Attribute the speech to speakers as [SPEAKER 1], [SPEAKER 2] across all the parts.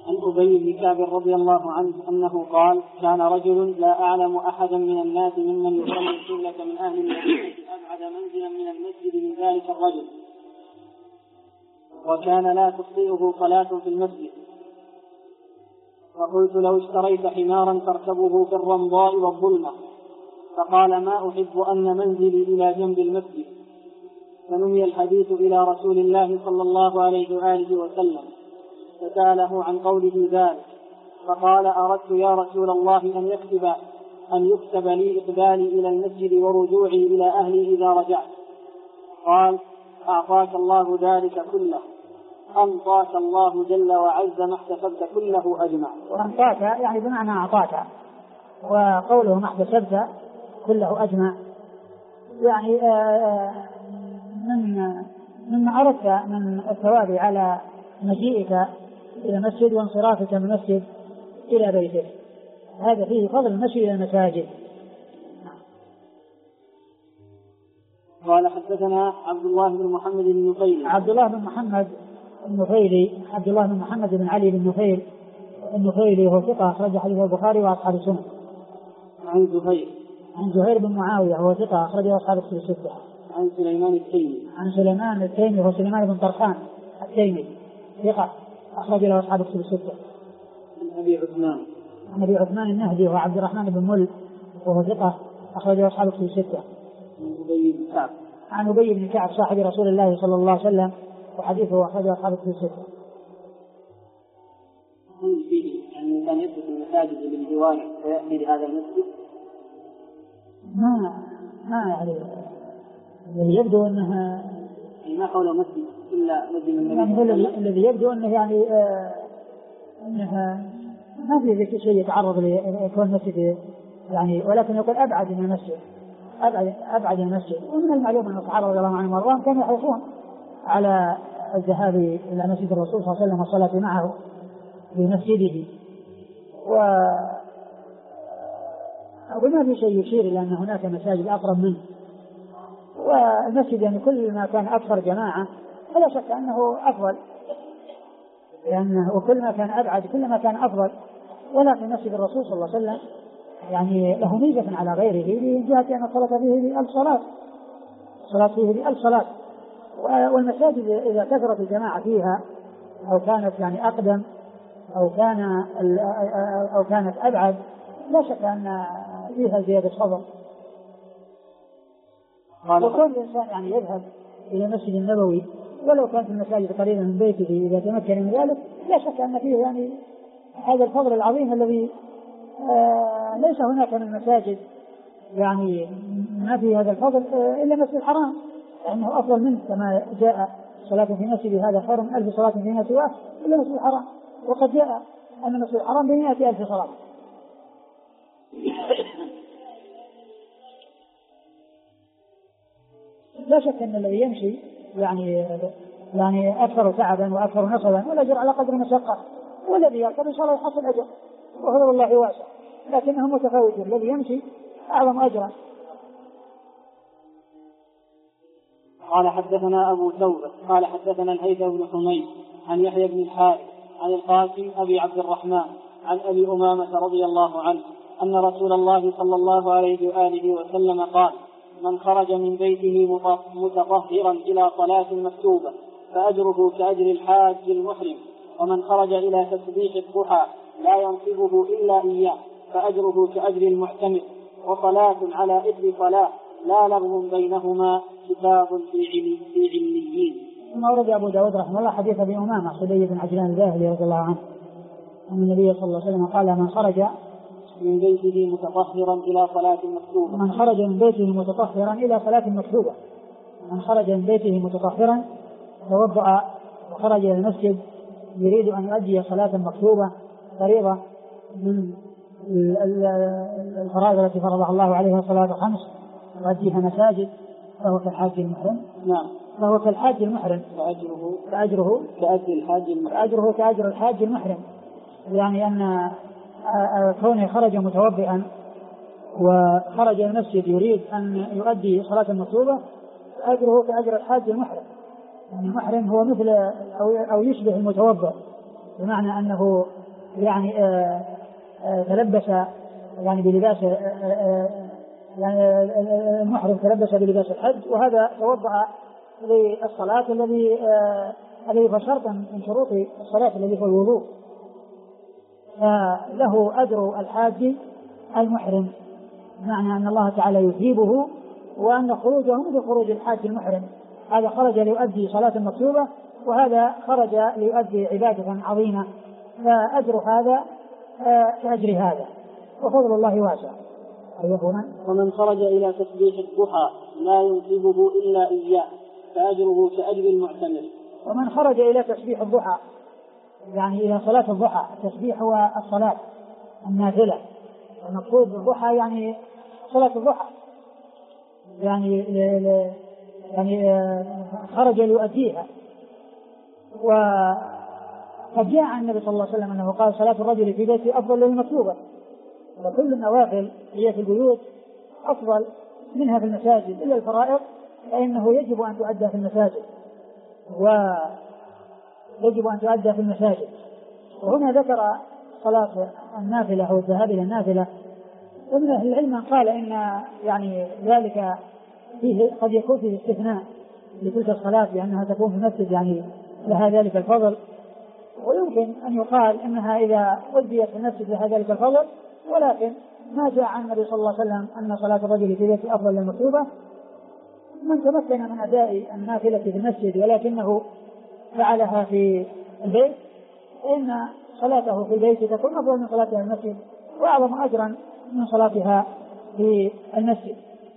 [SPEAKER 1] عن أبي بن كعب رضي الله عنه أنه قال: كان رجل لا أعلم أحدا من الناس ممن يصلي القبلة من أهل المدينة أبعد منزلا من المسجد من ذلك الرجل، وكان لا تخطئه صلاة في المسجد. فقلت: لو اشتريت حمارا تركبه في الرمضاء والظلمة. فقال: ما أحب أن منزلي إلى جنب المسجد. فنمي الحديث إلى رسول الله صلى الله عليه وآله وسلم، فسأله عن قوله ذلك، فقال: أردت يا رسول الله أن يكتب لي إقبالي إلى المسجد ورجوعي إلى أهلي إذا رجعت. قال: أعطاك الله ذلك كله، أنطاك الله جل وعز ما احتسبت كله أجمع.
[SPEAKER 2] وأنطاك يعني بمعنى أعطاك، وقوله ما احتسبت كله أجمع يعني مما أردت من الثواب على مجيئك إلى المسجد وانصرافك من المسجد إلى بيتك. هذا فيه فضل المشي إلى المساجد.
[SPEAKER 1] قال: حدثنا عبد الله بن محمد بن نفيل.
[SPEAKER 2] عبد الله بن محمد النفيلي عبد الله بن محمد بن علي بن نفيل النفيلي هو ثقة أخرج حديث البخاري وأصحاب السنن. عن زهير بن معاوية هو ثقة أخرجه أصحاب الكتب الستة.
[SPEAKER 1] عن سليمان التيمي
[SPEAKER 2] هو سليمان بن طرخان التيمي ثقة أخرج له أصحاب الكتب الستة. عن أبي عثمان النهدي وهو عبد الرحمن بن مل وهو ثقة أخرجه أصحاب الكتب الستة. عن أبي بن كعب صاحب رسول الله صلى الله عليه وسلم وحديثه أخرجه أصحاب الكتب الستة.
[SPEAKER 1] يعني كان يترك المساجد بالجوار ويأتي لهذا المسجد؟
[SPEAKER 2] ما يعني الذي يبدو أنها
[SPEAKER 1] ما حول مسجد إلا مسجد
[SPEAKER 2] الذي يبدو أنه يعني أنها ما في ذلك شيء يتعرض لكون مسجد يعني، ولكن يقول أبعد من المسجد أبعد من المسجد. ومن المعلوم أن الصحابة رضي الله عنهم وارضاهم كانوا يحرصون على الذهاب إلى مسجد الرسول صلى الله عليه وسلم والصلاة معه في مسجده. وما في شيء يشير إلى أن هناك مساجد أقرب منه، والمسجد يعني كل ما كان أكثر جماعة فلا شك أنه أفضل، لأنه كل ما كان أبعد كل ما كان أفضل. ولكن مسجد الرسول صلى الله عليه وسلم يعني له ميزة على غيره من جهة أن الصلاة فيه بألف صلاة. والمساجد إذا كثرت الجماعة فيها أو كانت يعني أقدم أو كانت أبعد لا شك أن فيها زيادة فضل. وكل الإنسان يعني يذهب إلى المسجد النبوي ولو كانت المساجد قريبة من بيته إذا تمكن من ذلك لا شك أن فيه يعني هذا الفضل العظيم الذي ليس هناك من المساجد يعني ما في هذا الفضل إلا مسجد الحرام، لأنه أفضل منه كما جاء صلاة في مسجد هذا خير من 1000 صلاة فيما سواه إلا مسجد الحرام. وقد جاء أن مسجد الحرام ب100,000 صلاة. لا شك أن الذي يمشي يعني أكثر تعبا وأكثر نصبا والأجر على قدر المشقة، والذي يركب إن شاء الله يحصل أجر وفضل الله واسع، لكنه متفاوت. الذي يمشي أعظم أجرا.
[SPEAKER 1] قال: حدثنا أبو توبة قال: حدثنا الهيثم بن حميد عن يحيى بن الحارث عن القاسم أبي عبد الرحمن عن أبي أمامة رضي الله عنه أن رسول الله صلى الله عليه وآله وسلم قال: من خرج من بيته متطهرا إلى صلاة مكتوبة فأجره كأجر الحاج المحرم، ومن خرج إلى تسبيح الضحى لا ينصبه إلا إياه فأجره كأجر المعتمر، وصلاة على إثر صلاة لا لغو بينهما كتاب في عليين.
[SPEAKER 2] ثم ورد أبو داود رحمه الله حديث أبي أمامة صدي بن عجلان الباهلي رضي الله عنه أن النبي صلى الله عليه وسلم قال: من خرج
[SPEAKER 1] من بيته متطهرا إلى صلاة مكتوبة
[SPEAKER 2] من خرج من بيته متطهرا إلى صلاة مكتوبة من خرج من بيته متطهرا توضأ وخرج إلى المسجد يريد أن يؤدي صلاة مكتوبة فريضة من الفرائض التي فرضها الله عليه الصلاة 5 يؤديها مساجد فهو كالحاج المحرم.
[SPEAKER 1] نعم،
[SPEAKER 2] فهو كالحاج المحرم فأجره كأجر الحاج المحرم. يعني أن كونه خرج متوضئا وخرج إلى المسجد يريد أن يؤدي صلاة مكتوبة أجره كأجر الحاج المحرم. المحرم هو مثل أو يشبه المتوضئ، بمعنى أنه يعني تلبس يعني بلباس يعني المحرم تلبس بلباس الحج، وهذا توضأ للصلاة الذي هو شرط من شروط الصلاة الذي هو الوضوء، فله أجر الحاج المحرم، معنى أن الله تعالى يثيبه، وأن خروجه مثل خروج الحاج المحرم، هذا خرج ليؤدي صلاة مكتوبة وهذا خرج ليؤدي عبادة عظيمة، فأجر هذا كأجر هذا، وفضل الله واسع.
[SPEAKER 1] ومن خرج إلى تسبيح الضحى لا ينصبه إلا إياه فأجره كأجر المعتمر.
[SPEAKER 2] ومن خرج إلى تسبيح الضحى يعني إلى صلاة الضحى، التسبيح هو الصلاة النافلة، المقصود بالضحى يعني صلاة الضحى، يعني خرج ليؤديها. وقد جاء عن النبي صلى الله عليه وسلم أنه قال صلاة الرجل في بيته أفضل من المكتوبة، وكل النوافل هي في البيوت أفضل منها في المساجد إلا الفرائض فإنه يجب أن تؤدى في المساجد، ويجب أن تؤدى في المساجد. وهنا ذكر صلاة النافلة أو الذهاب إلى النافلة، ومن أهل العلم قال إن يعني ذلك فيه قد يكون فيه استثناء لتلك الصلاة لأنها تكون في المسجد يعني لها ذلك الفضل، ويمكن أن يقال إنها إذا أديت في المسجد لها ذلك الفضل، ولكن ما جاء عن النبي صلى الله عليه وسلم أن صلاة الرجل في بيته أفضل من المكتوبة. من تمكن من أداء النافلة في المسجد ولكنه فعلها في البيت فإن صلاته في البيت تكون أفضل من صلاتها في المسجد وأعظم أجرا من صلاتها في المسجد.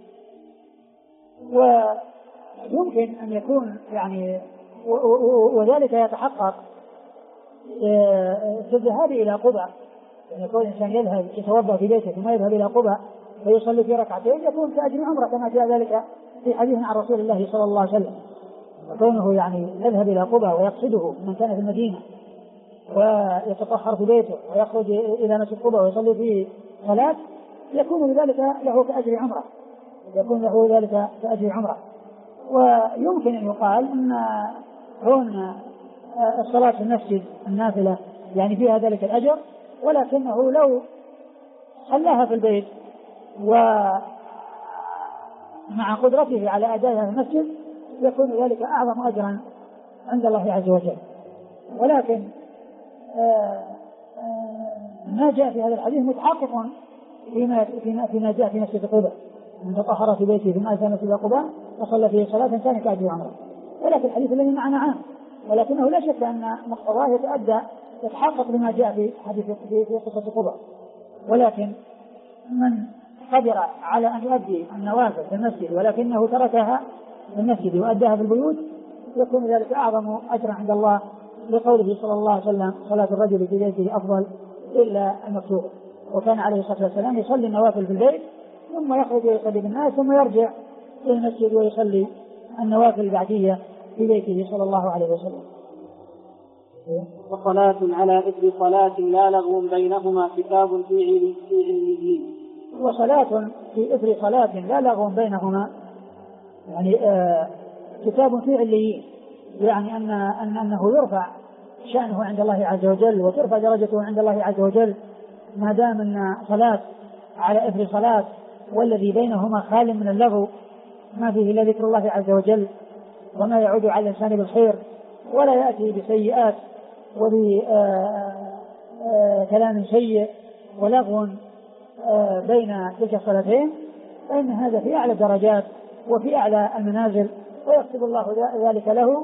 [SPEAKER 2] ويمكن أن يكون يعني وذلك يتحقق في الذهاب إلى قباء، أن يكون الإنسان يذهب يتوضأ في بيته ثم يذهب إلى قباء ويصلي في ركعتين يكون كأجر عمرة كما جاء ذلك في حديث عن رسول الله صلى الله عليه وسلم. وكونه يعني يذهب إلى قباء ويقصده من كان في المدينة ويتطهر في بيته ويخرج إلى مسجد قباء ويصلي فيه صلاة يكون بذلك له كأجر عمرة، يكون له ذلك كأجر عمرة. ويمكن أن يقال أن كون الصلاة في المسجد النافلة يعني فيها ذلك الأجر، ولكنه لو صلاها في البيت ومع قدرته على أدائها في المسجد يكون ذلك أعظم أجرا عند الله عز وجل. ولكن ما جاء في هذا الحديث متحقق فيما جاء في مسجد قباء، من تطهر في بيته ثم أتى مسجد قباء وصلى فيه صلاة كان كأجر عمره. ولكن الحديث الذي معنا عام، ولكنه لا شك أن مقتضاه يتحقق بما جاء في حديث في قصة قباء. ولكن من قدر على أن يؤدي النوافل في المسجد ولكنه تركها في المسجد وأداها في البيوت يكون ذلك أعظم أجرا عند الله، لقوله صلى الله عليه وسلم صلاة الرجل في بيته أفضل إلا المكتوبة. وكان عليه الصلاة والسلام يصلي النوافل في البيت ثم يخرج ويصلي بالناس ثم يرجع إلى المسجد ويصلي النوافل البعدية في بيته صلى الله عليه وسلم.
[SPEAKER 1] وصلاة على إثر صلاة لا لغو بينهما كتاب في عليين.
[SPEAKER 2] وصلاة في إثر صلاة لا لغو بينهما يعني كتاب في عليين، يعني أنه يرفع شأنه عند الله عز وجل وترفع درجته عند الله عز وجل ما دام أن صلاة على إثر صلاة والذي بينهما خال من اللغو ما فيه إلا ذكر الله عز وجل وما يعود على الإنسان بالخير ولا يأتي بسيئات وبكلام سيء ولغو بين تلك الصلاتين، فإن هذا في أعلى الدرجات وفي أعلى المنازل، ويكتب الله ذلك له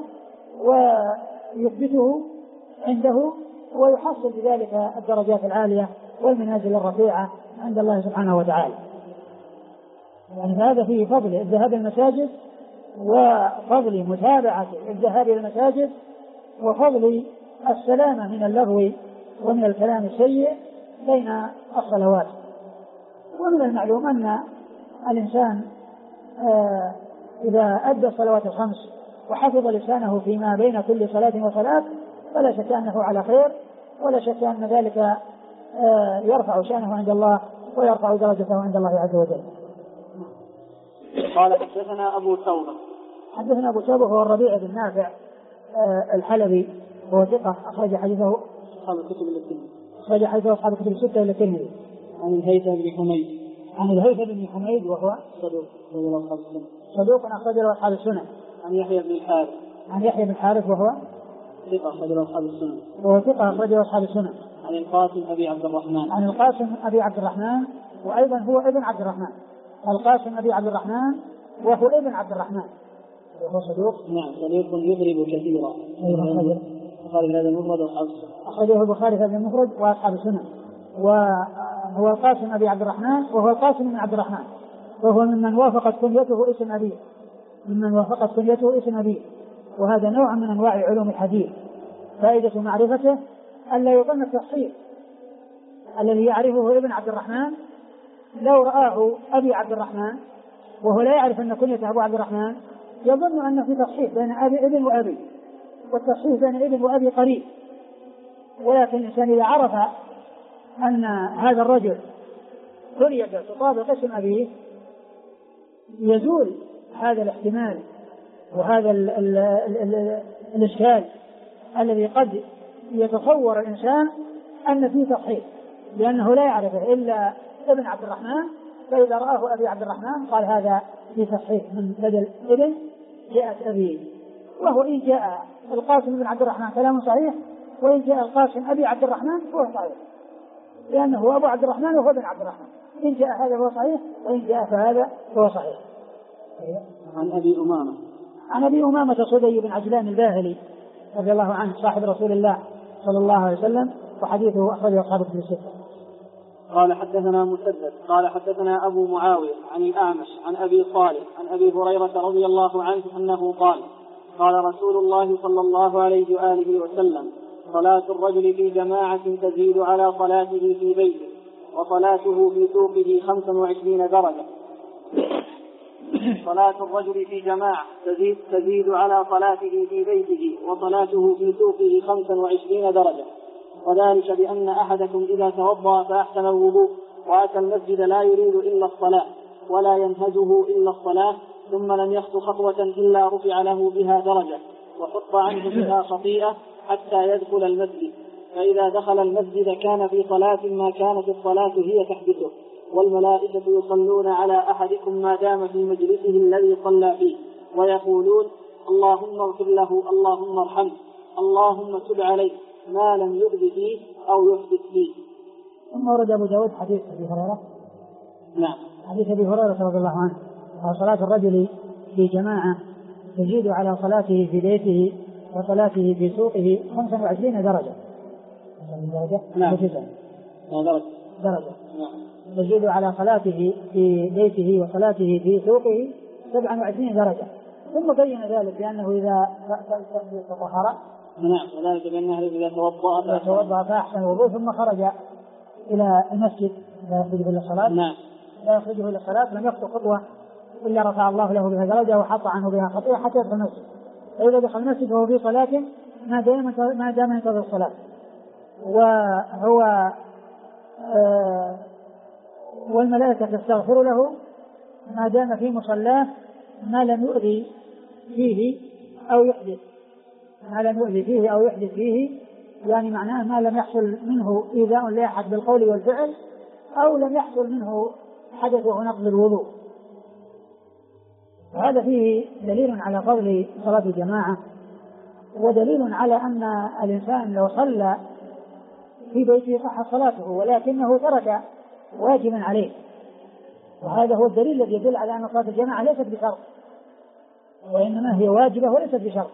[SPEAKER 2] ويثبته عنده ويحصل بذلك الدرجات العالية والمنازل الرفيعة عند الله سبحانه وتعالى. يعني هذا فيه فضل الذهاب إلى المساجد وفضل متابعة الذهاب إلى المساجد وفضل السلامة من اللغو ومن الكلام السيء بين الصلوات. ومن المعلوم أن الإنسان إذا أدى الصلوات الخمس وحفظ لسانه فيما بين كل صلاة وصلاة فلا شك أنه على خير، ولا شك أن ذلك يرفع شأنه عند الله ويرفع درجته عند الله عز وجل.
[SPEAKER 1] قال حدثنا أبو توبة.
[SPEAKER 2] حدثنا أبو توبة هو الربيع بن نافع الحلبي وهو ثقة أخرج حديثه
[SPEAKER 1] أصحاب الكتب الترمذي.
[SPEAKER 2] أخرج حديثه أصحاب الكتب الستة إلى الترمذي.
[SPEAKER 1] عن الهيثم بن حميد.
[SPEAKER 2] عن الهيثم بن حميد وهو
[SPEAKER 1] صدوق أخرجه أصحاب السنة.
[SPEAKER 2] صدوق أخرجه أصحاب السنة.
[SPEAKER 1] عن يحيى بن الحارث.
[SPEAKER 2] عن يحيى بن الحارث وهو
[SPEAKER 1] ثقة أخرجه أصحاب السنة.
[SPEAKER 2] وهو ثقة أخرجه أصحاب السنة.
[SPEAKER 1] عن القاسم أبي عبد الرحمن.
[SPEAKER 2] عن القاسم أبي عبد الرحمن وأيضا هو ابن عبد الرحمن. القاسم أبي عبد الرحمن وهو ابن عبد الرحمن وهو صدوق.
[SPEAKER 1] نعم صدوق يضرب كثيرا. أخرج هذا المفرد وأصحاب السنة.
[SPEAKER 2] أخرجه البخاري في المفرد وأصحاب السنة. وهو القاسم أبي عبد الرحمن وهو القاسم بن عبد الرحمن وهو ممن وافقت كنيته اسم أبيه. ممن وافقت كنيته اسم أبيه. وهذا نوع من أنواع علوم الحديث. فائدة معرفته ألا يظن التصحيح الذي يعرفه ابن عبد الرحمن لو رآه أبي عبد الرحمن وهو لا يعرف أن كنيته أبو عبد الرحمن يظن أن في تصحيح بين ابن وأبي، والتصحيح بين ابن وأبي قريب. ولكن الإنسان إذا عرف أن هذا الرجل كنيته تطابق اسم أبيه يزول هذا الاحتمال وهذا الإشكال الذي قد يتصور الإنسان أن فيه تصحيح، لأنه لا يعرفه إلا ابن عبد الرحمن، فإذا رآه أبي عبد الرحمن قال هذا في تصحيح من بدل ابن جاءت أبي. وهو إن جاء القاسم بن عبد الرحمن كلام صحيح، وإن جاء القاسم أبي عبد الرحمن فهو صحيح، لأنه أبو عبد الرحمن وهو ابن عبد الرحمن. إن جاء هذا فهو صحيح، وإن جاء فهذا فهو صحيح.
[SPEAKER 1] عن أبي أمامة.
[SPEAKER 2] عن أبي أمامة صدي بن عجلان الباهلي رضي الله عنه صاحب رسول الله صلى الله عليه وسلم، وحديثه أخرجه أصحاب الكتب الستة.
[SPEAKER 1] قال حدثنا مسدد قال حدثنا أبو معاوية عن الأعمش عن أبي صالح عن أبي هريرة رضي الله عنه أنه قال قال رسول الله صلى الله عليه وآله وسلم صلاة الرجل في جماعة تزيد على صلاته في بيته وصلاته في سوقه 25 درجة. صلاة الرجل في جماعة تزيد على صلاته في بيته وصلاته في سوقه 25 درجة، وذلك بأن أحدكم إذا توضأ فأحسن الوضوء وأتى المسجد لا يريد إلا الصلاة ولا ينهزه إلا الصلاة ثم لم يخطو خطوة إلا رفع له بها درجة وحط عنه بها خطيئة حتى يدخل المسجد، فإذا دخل المسجد كان في صلاة ما كانت الصلاة هي تحدثه، والملائكة يصلون على أحدكم ما دام في مجلسه الذي صلى فيه ويقولون اللهم اغفر له اللهم ارحمه اللهم تب عليه ما لم يؤذ فيه أو يحدث فيه.
[SPEAKER 2] ثم ورد أبو داود حديث أبي هريرة.
[SPEAKER 1] نعم.
[SPEAKER 2] حديث أبي هريرة رضي الله عنه صلاة الرجل في جماعة تزيد على صلاته في بيته وصلاته في سوقه 25 درجة.
[SPEAKER 1] نعم.
[SPEAKER 2] درجة. تزيد على صلاته في بيته وصلاته في سوقه 27 درجة. ثم بين ذلك بأنه إذا تطهر.
[SPEAKER 1] نعم. وذلك بأنه إذا توضأ
[SPEAKER 2] فأحسن الوضوء ثم خرج إلى المسجد لا يخرجه إلى الصلاة.
[SPEAKER 1] نعم.
[SPEAKER 2] لا يخرجه إلى الصلاة لم يخطو خطوة إلا رفع الله له بها درجة وحط عنه بها خطيئة حتى يدخل المسجد. فإذا دخل المسجد وهو في صلاة ما دام ينتظر الصلاة، وهو والملائكة تستغفر له ما دام في مصلاه ما لم يؤذي فيه أو يحدث. ما لم يؤذي فيه أو يحدث فيه يعني معناه ما لم يحصل منه إيذاء لأحد بالقول والفعل أو لم يحصل منه حدث وهو نقض الوضوء. وهذا فيه دليل على فضل صلاة الجماعة، ودليل على أن الإنسان لو صلى في بيته صح صلاته ولكنه ترك واجبا عليه، وهذا هو الدليل الذي يدل على أن صلاة الجماعة ليست بشرط وإنما هي واجبة وليست بشرط،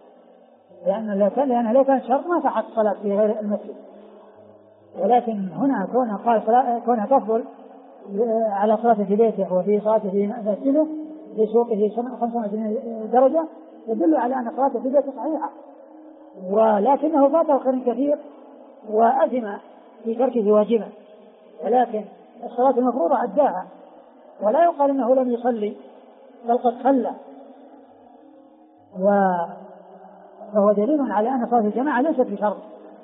[SPEAKER 2] لأنه لو كان شرط ما صحت الصلاة في غير المسجد. ولكن هنا كونها تفضل على صلاة في بيته وفي صلاة في مسجده في سوقه 25 درجة يدل على أن صلاة في بيته صحيحة، ولكنه فاته خير كثير وأثم في تركه واجبا، ولكن الصلاة المفروضة أداها ولا يقال أنه لم يصلي بل قد صلى. فهو دليل على أن صلاة الجماعة ليست بشرط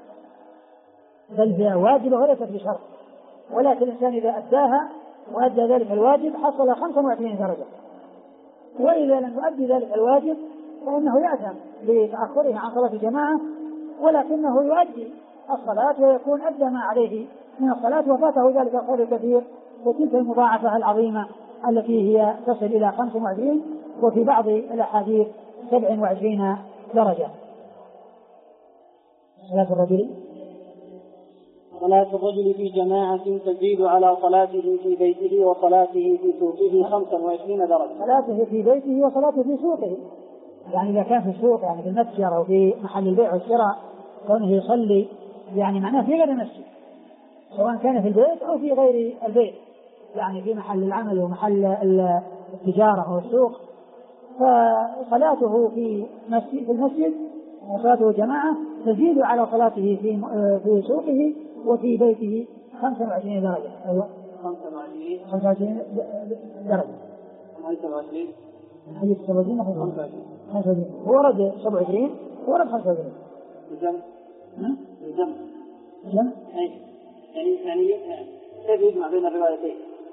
[SPEAKER 2] بل هي واجبة وليست بشرط، ولكن الإنسان إذا أداها وأدى ذلك الواجب حصل 25 درجة، وإذا لم يؤدي ذلك الواجب فإنه يأثم بتأخره عن صلاة الجماعة، ولكنه يؤدي الصلاة ويكون أدى ما عليه من الصلاة وفاته ذلك الخير الكثير وتلك المضاعفة العظيمة التي هي تصل إلى 25 وفي بعض الأحاديث 27 درجة.
[SPEAKER 1] صلاة الرجل في جماعة تزيد على صلاته في بيته وصلاته في سوقه 25 درجة.
[SPEAKER 2] صلاته في بيته وصلاته في سوقه، يعني إذا كان في السوق يعني في المتجر أو في محل البيع والشراء كونه يصلي يعني معناه في غير المسجد، سواء كان في البيت أو في غير البيت، يعني في محل العمل ومحل التجارة أو السوق، فصلاته في المسجد وصلاته جماعة تزيد على صلاته في سوقه وفي بيته 25 درجة. أيوة 25 درجة.
[SPEAKER 1] 25
[SPEAKER 2] حديث 25 ورد 27 ورد 25
[SPEAKER 1] الجمع يعني كيف يجمع بين الروايتين؟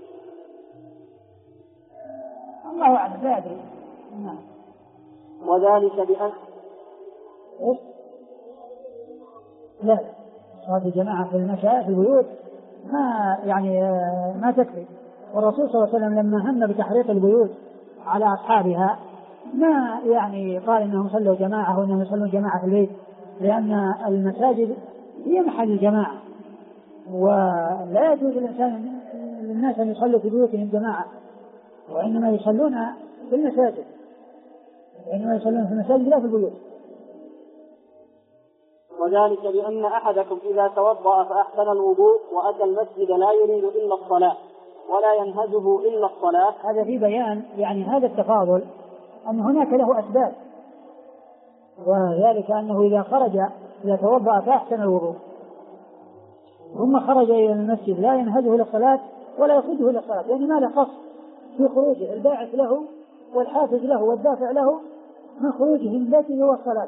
[SPEAKER 2] الله أعلم لا أدري.
[SPEAKER 1] وذلك بأن
[SPEAKER 2] لا صلاة الجماعة في المشايخ في البيوت ما تكفي، والرسول صلى الله عليه وسلم لما هم بتحريق البيوت على أصحابها ما يعني قال إنهم صلوا جماعة وإنهم يصلون جماعة في البيت، لأن المساجد هي محل الجماعة ولا يجوز للناس أن يصلوا في بيوتهم جماعة، وإنما يصلون في المساجد، وإنما يصلون في المساجد لا في البيوت.
[SPEAKER 1] وذلك بأن أحدكم إذا توضأ فأحسن الوضوء وأتى المسجد لا يريد إلا الصلاة ولا ينهزه إلا الصلاة.
[SPEAKER 2] هذا في بيان يعني هذا التفاضل أن هناك له أسباب، وذلك أنه إذا توضأ فأحسن الوضوء ثم خرج إلى المسجد لا ينهزه للصلاة ولا يخرجه للصلاة، يعني ما له قصد في خروجه، الباعث له والحافز له والدافع له من خروجه من بيته والصلاة.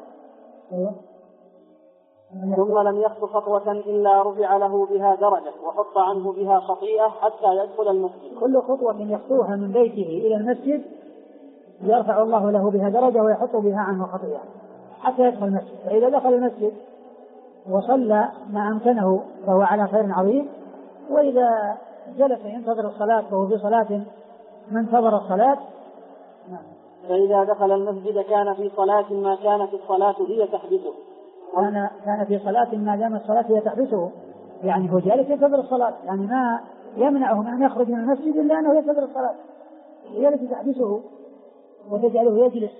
[SPEAKER 1] ثم لم يخطو خطوة إلا رفع له بها درجة وحط عنه بها خطيئة حتى يدخل المسجد.
[SPEAKER 2] كل خطوة يخطوها من بيته إلى المسجد يرفع الله له بها درجة ويحط بها عنه خطيئة حتى يدخل المسجد. فإذا دخل المسجد وصلى ما أمكنه فهو على خير عظيم، وإذا جلس ينتظر الصلاة فهو في صلاة من انتظر الصلاة.
[SPEAKER 1] فإذا دخل المسجد كان في صلاة ما كانت الصلاة هي تحبسه.
[SPEAKER 2] كان في صلاة ما دام الصلاة هي تحبسه، يعني هو جالس ينتظر الصلاة، يعني ما يمنعه من أن يخرج من المسجد إلا أنه ينتظر الصلاة، هي التي تحبسه وتجعله يجلس.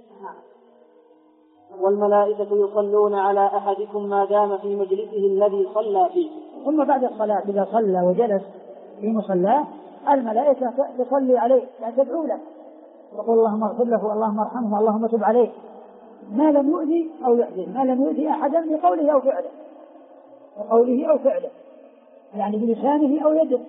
[SPEAKER 1] والملائكة يصلون على أحدكم ما دام في مجلسه الذي صلى فيه.
[SPEAKER 2] ثم بعد الصلاة إذا صلى وجلس في مصلاه الملائكة تصلي عليه، يعني تدعو له وقل اللهم اغفر له اللهم ارحمه اللهم تب عليه، ما لم يؤذي أو يحزن، ما لم يؤذي أحدا بقوله أو فعله، يعني بلسانه أو يده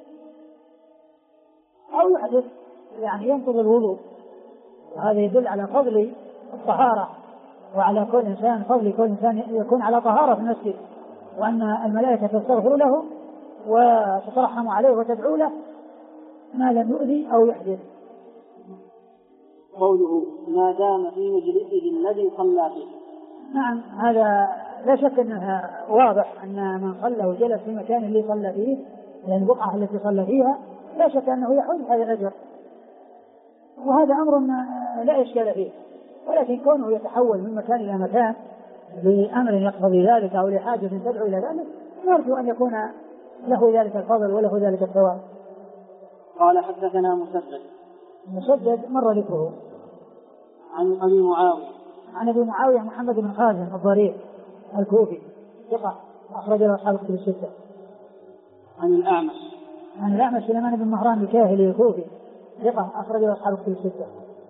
[SPEAKER 2] أو يحدث، يعني ينقض الوضوء. هذا يدل على فضل الطهارة وعلى كل إنسان فضل كل إنسان يكون على طهارة في المسجد، وأن الملائكة تستغفر له وتترحم عليه وتدعو له ما لم يؤذي أو يحدث.
[SPEAKER 1] قوله ما دام في مجلسه الذي صلى فيه.
[SPEAKER 2] نعم هذا لا شك أنه واضح أن من صلى وجلس في مكان اللي صلى فيه، لأن البقعة التي صلى فيها لا شك أنه يحوز هذا الأجر، وهذا أمر لا إشكال فيه، ولكن كونه يتحول من مكان إلى مكان بأمر يقتضي ذلك أو لحاجة تدعو إلى ذلك نرجو أن يكون له ذلك الفضل وله ذلك الثواب.
[SPEAKER 1] قال حدثنا مسدد
[SPEAKER 2] مر ذكره.
[SPEAKER 1] عن أبي
[SPEAKER 2] معاوية محمد بن خازن الضرير الكوفي ثقة أخرج له أصحاب الكتب الستة. عن الأعمش سليمان بن مهران الكاهلي الكوفي ثقة أخرج له أصحاب الكتب الستة.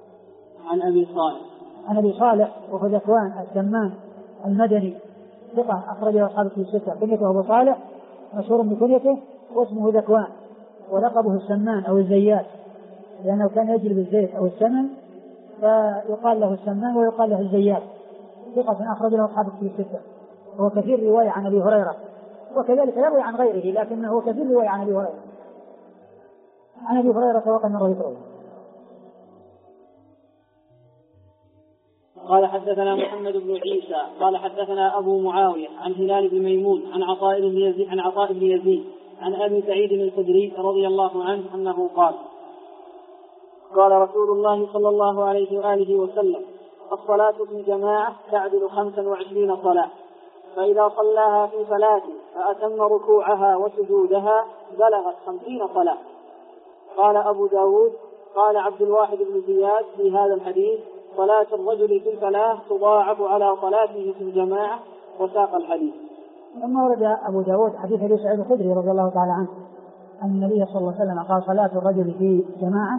[SPEAKER 2] عن أبي صالح وهو ذكوان السمان المدني ثقة أخرج له أصحاب الكتب الستة. كنيته أبو صالح مشهور بكنيته واسمه ذكوان ولقبه السمان أو الزيات، لأنه كان يجلب الزيت أو السمن فيقال له السمان ويقال له الزيات. ثقة أخرج له أصحاب الكتب الستة، هو كثير رواية عن أبي هريرة وكذلك يروي عن غيره، لكنه هو كثير رواية عن أبي هريرة. عن أبي هريرة وقد مر ذكره.
[SPEAKER 1] قال حدثنا محمد بن عيسى قال حدثنا أبو معاوية عن هلال بن ميمون عن عطاء بن يزيد عن أبي سعيد الخدري رضي الله عنه أنه قال قال رسول الله صلى الله عليه وآله وسلم: الصلاة في الجماعة تعدل 25 صلاة، فإذا صلاها في صلاة فأتم ركوعها وسجودها بلغت 50 صلاة. قال أبو داود: قال عبد الواحد بن زياد في هذا الحديث: صلاة الرجل في الفلاة تضاعف على صلاته في الجماعة، وساق الحديث.
[SPEAKER 2] ثم ورد أبو داود حديث أبي سعيد الخدري رضي الله تعالى عنه أن النبي صلى الله عليه وسلم قال: صلاة الرجل في جماعة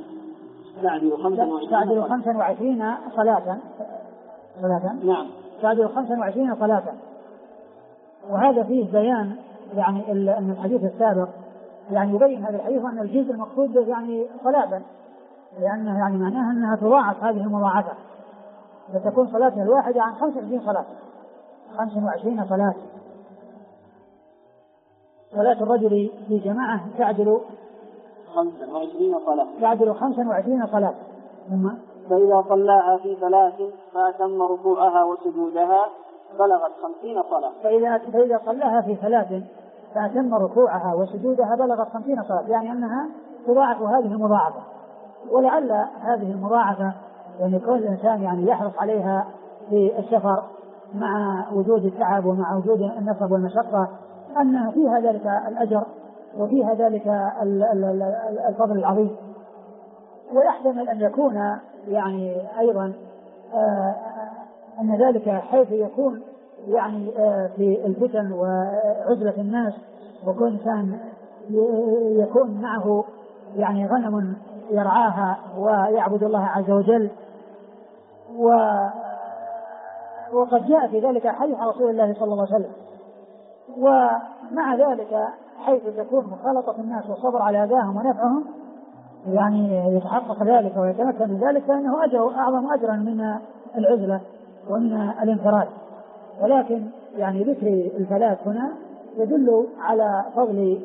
[SPEAKER 2] تعدل 25 صلاة.
[SPEAKER 1] نعم،
[SPEAKER 2] تعدل 25 صلاة. وهذا فيه بيان يعني أن الحديث السابق يعني يبين هذا الحديث أن الجزء المقصود به يعني صلاة، لأنه يعني معناها أنها تضاعف هذه المضاعفة، فتكون صلاة الواحدة عن 25 صلاة، 25 صلاة. صلاة الرجل في جماعة تعدل 25 صلاة.
[SPEAKER 1] فإذا صلاها في ثلاث فأتم ركوعها وسجودها بلغت 50 صلاة.
[SPEAKER 2] فإذا صلاها في ثلاث فأتم ركوعها وسجودها بلغت 50 صلاة، يعني أنها تضاعف هذه المضاعفة. ولعل هذه المضاعفة يعني كل إنسان يعني يحرص عليها في السفر مع وجود التعب ومع وجود النصب والمشقة، أن فيها ذلك الأجر وفيها ذلك الفضل العظيم. ويحتمل أن يكون يعني أيضا أن ذلك حيث يكون يعني في الفتن وعزلة الناس، وكل إنسان يكون معه يعني غنم يرعاها ويعبد الله عز وجل. وقد جاء في ذلك حديث رسول الله صلى الله عليه وسلم. ومع ذلك حيث تكون مخالطة الناس والصبر على أذاهم ونفعهم يعني يتحقق ذلك ويتمكن من ذلك، فإنه أعظم أجرا من العزلة ومن الانفراد. ولكن يعني ذكر الفلاة هنا يدل على فضل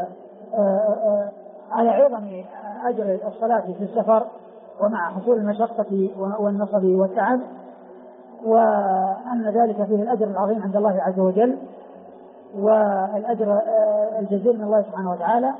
[SPEAKER 2] على عظم أجر الصلاة في السفر ومع حصول المشقة والنصب والتعب، وأن ذلك فيه الأجر العظيم عند الله عز وجل والأجر الجزيل من الله سبحانه وتعالى.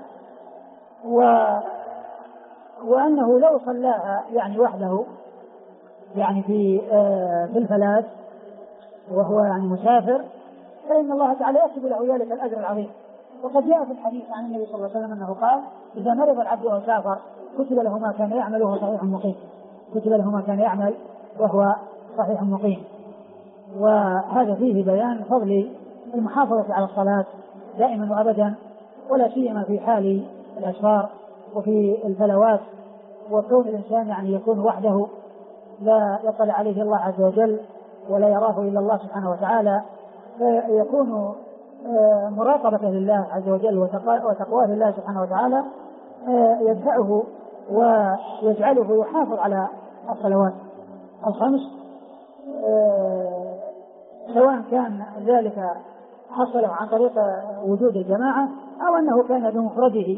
[SPEAKER 2] وأنه لو صلاها يعني وحده يعني في الفلاة وهو يعني مسافر، فإن الله تعالى يكتب له ذلك الأجر العظيم. وقد جاء في الحديث عن النبي صلى الله عليه وسلم أنه قال: إذا مرض العبد أو سافر كتب له ما كان يعمل وهو صحيح مقيم. كتب له ما كان يعمل وهو صحيح مقيم. وهذا فيه بيان فضل المحافظة على الصلاة دائما وأبدا، ولا سيما في حال الأسفار وفي الفلوات، وكون الإنسان يعني يكون وحده لا يطلع عليه الله عز وجل ولا يراه إلا الله سبحانه وتعالى، فيكون مراقبة لله عز وجل وتقواه لله سبحانه وتعالى يدفعه ويجعله يحافظ على الصلوات الخمس، سواء كان ذلك حصل عن طريق وجود الجماعة أو أنه كان بمفرده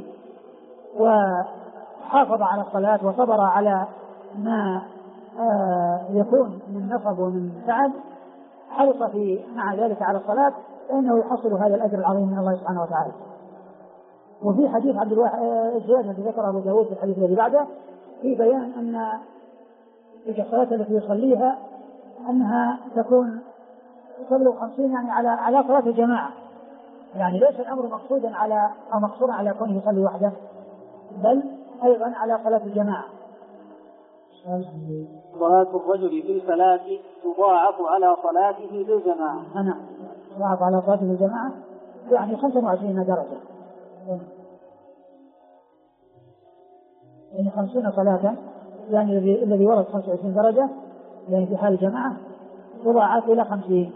[SPEAKER 2] وحافظ على الصلاة وصبر على ما يكون من نصب ومن تعب، حرص في مع ذلك على الصلاة، فإنه يحصل هذا الأجر العظيم من الله سبحانه وتعالى. وفي حديث عبد الواحد الذي ذكره أبو داود في الحديث الذي بعده في بيان أن تلك الصلاة التي يصليها أنها تكون تبلغ 50 يعني على صلاة الجماعة، يعني ليس الأمر مقصودا على أو مقصورا على كونه يصلي وحده، بل أيضا على صلاة الجماعة.
[SPEAKER 1] صلاة الرجل في الفلاة تضاعف على صلاته في الجماعة.
[SPEAKER 2] نعم، تضاعف على صلاته في الجماعة يعني 25 درجة، يعني 50 صلاة، يعني الذي ورد 25 درجة يعني في حال الجماعة تضاعف إلى 50.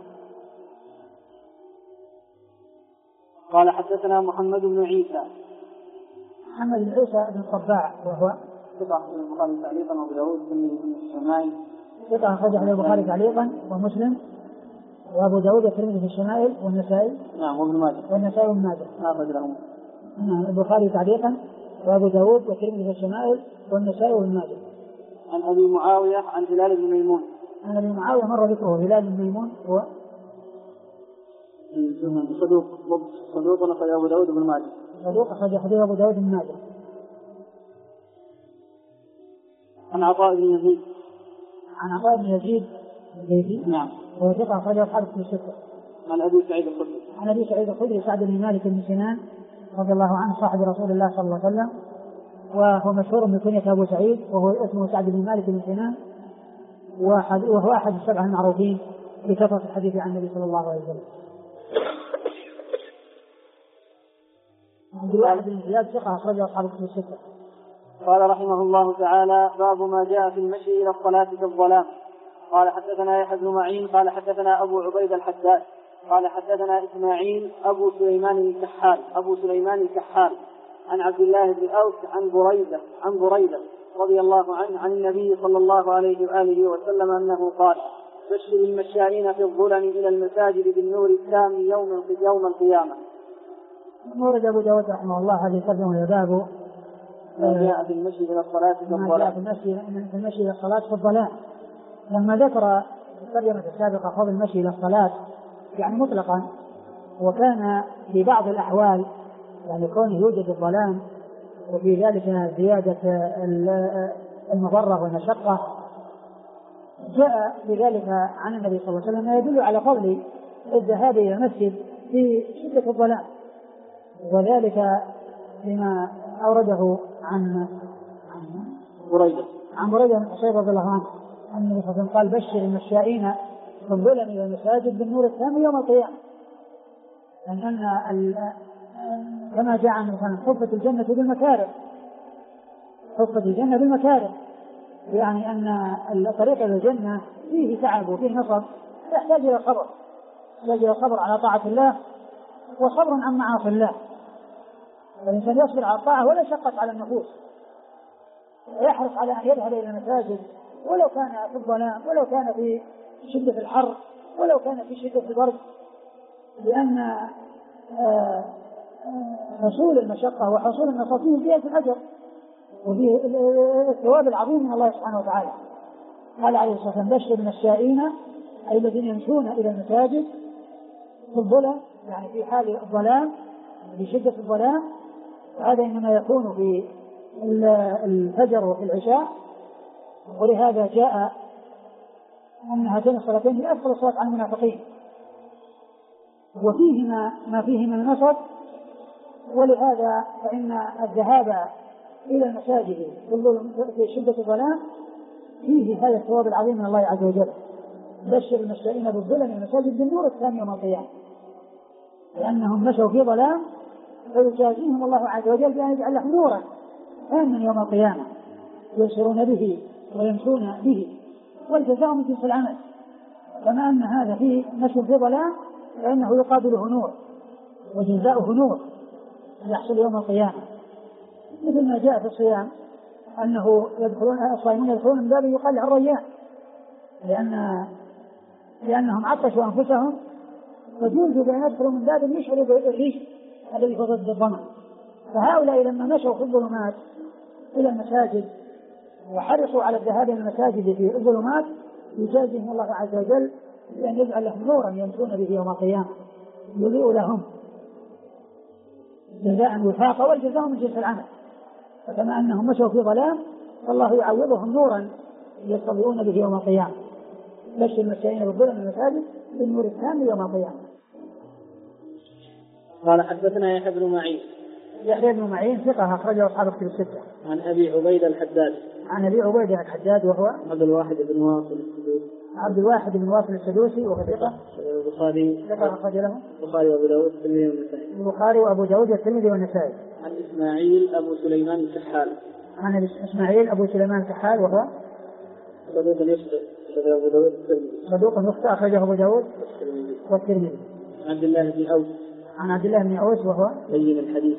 [SPEAKER 1] قال حدثنا محمد بن عيسى.
[SPEAKER 2] محمد بن عيسى بن الطباع وهو
[SPEAKER 1] ثقة أخرج البخاري تعليقا وأبو داود في الشمائل.
[SPEAKER 2] ثقة أخرج البخاري تعليقا ومسلم وأبو داود والترمذي في الشمائل والنسائي.
[SPEAKER 1] نعم، وابن ماجه.
[SPEAKER 2] والنسائي وابن ماجه.
[SPEAKER 1] أخرج لهم.
[SPEAKER 2] نعم، البخاري تعليقا وأبو داود والترمذي في الشمائل والنسائي وابن ماجه.
[SPEAKER 1] عن أبي معاوية عن هلال بن ميمون
[SPEAKER 2] أن أبي معاوية مر ذكره هلال بن ميمون هو
[SPEAKER 1] صدوق أخرج أبو داود بن ماجه.
[SPEAKER 2] صدوق أخرج حديث أبو داود بن ماجه.
[SPEAKER 1] عن عطاء بن يزيد.
[SPEAKER 2] عن عطاء بن يزيد الزيدي.
[SPEAKER 1] نعم.
[SPEAKER 2] وهو ثقة أخرج أصحاب الكتب الستة.
[SPEAKER 1] عن أبي سعيد الخدري.
[SPEAKER 2] عن أبي سعيد الخدري سعد بن مالك بن سنان رضي الله عنه صاحب رسول الله صلى الله عليه وسلم، وهو مشهور بكنية أبو سعيد، وهو اسمه سعد بن مالك بن سنان، وهو أحد السبعة المعروفين بكثرة الحديث عن النبي صلى الله عليه وسلم. عبد الله بن زياد ثقة أخرج أصحاب الكتب الستة.
[SPEAKER 1] قال رحمه الله تعالى: باب ما جاء في المشي إلى الصلاة في الظلام. قال حدثنا يحيى بن معين قال حدثنا أبو عبيد الحداد قال حدثنا إسماعيل أبو سليمان الكحال عن عبد الله بن أوس عن بريدة رضي الله عنه عن النبي صلى الله عليه وآله وسلم أنه قال: بشر المشائين في الظلم إلى المساجد بالنور التام يوم القيامة.
[SPEAKER 2] ورد أبو داود رحمه الله هذه الترجمة باب
[SPEAKER 1] ما جاء في المشي إلى الصلاة في الظلام.
[SPEAKER 2] في المشي إلى الصلاة في الظلام. لما ذكر الترجمة السابقة فضل المشي إلى الصلاة يعني مطلقا، وكان في بعض الأحوال يعني كونه يوجد الظلام وفي ذلك زيادة المضرة والمشقة، جاء بذلك عن النبي صلى الله عليه وسلم ما يدل على فضل الذهاب إلى المسجد في شدة الظلام، وذلك بما أورده عن بريدة بن حصيب رضي الله عنه أن النبي صلى الله عليه وسلم قال: بشر المشائين في الظلم إلى المساجد بالنور التام يوم القيامة. أن كما جاء عن مثلا حفت الجنة بالمكارم، يعني أن الطريق إلى الجنة فيه تعب وفيه نصب، يحتاج إلى صبر على طاعة الله وصبر عن معاصي الله. الإنسان يصبر على الطاعة ولا يشقق على النفوس، ويحرص على أن يذهب إلى المساجد ولو كان في الظلام، ولو كان في شدة الحر، ولو كان في شدة البرد، لأن حصول المشقة وحصول النصب فيه زيادة الأجر وفيه الثواب العظيم من الله سبحانه وتعالى. قال عليه الصلاة والسلام: بشر المشائين أي الذين يمشون إلى المساجد في الظلم، يعني في حال الظلام، في شدة الظلام. هذا إنما يكون في الفجر وفي العشاء، ولهذا جاء أن هاتين الصلاتين هي أفضل الصلاة عن المنافقين، وفيهما ما فيه من النصب، ولهذا فإن الذهاب إلى المساجد في شدة الظلام فيه هذا الثواب العظيم من الله عز وجل. بشر المشائين بالظلم المساجد بالنور التام يوم القيامة، لأنهم مشوا في ظلام فيجازيهم الله عز وجل بأن يجعل لهم نورا تاما يوم القيامة يبصرون به ويمشون به، والجزاء من جنس العمل. كما أن هذا فيه مشي في ظلام فإنه يقابله نور وجزاؤه نور يحصل يوم القيامة، مثل ما جاء في الصيام أنه الصائمون يدخلون من باب يقال له الريان، لأنهم عطشوا أنفسهم فجوزوا بأن يدخلوا من باب يشعر بالريح الذي هو ضد الظمأ. فهؤلاء لما مشوا في الظلمات إلى المساجد وحرصوا على الذهاب إلى المساجد في الظلمات يجازيهم الله عز وجل بأن يجعل لهم نورا يمشون به يوم القيامة يضيء لهم جزاء وفاقا، والجزاء من جنس العمل. فكما أنهم مشوا في ظلام فالله يعوضهم نورا يستضيئون به يوم القيامة. بشر المشائين بالظلم المساجد بالنور التام يوم القيامة.
[SPEAKER 1] قال حدثنا يحيى بن معين
[SPEAKER 2] ثقة أخرجه أصحاب الكتب الستة.
[SPEAKER 1] عن أبي عبيد الحداد وهو
[SPEAKER 2] عبد الواحد بن واصل السدوسي، وهو ثقة أخرج له البخاري وأبو داود والترمذي والنسائي.
[SPEAKER 1] عن إسماعيل أبو سليمان الكحال وهو صدوق يخطئ أخرجه أبو داود والترمذي. عن عبد الله بن أوس وهو لين الحديث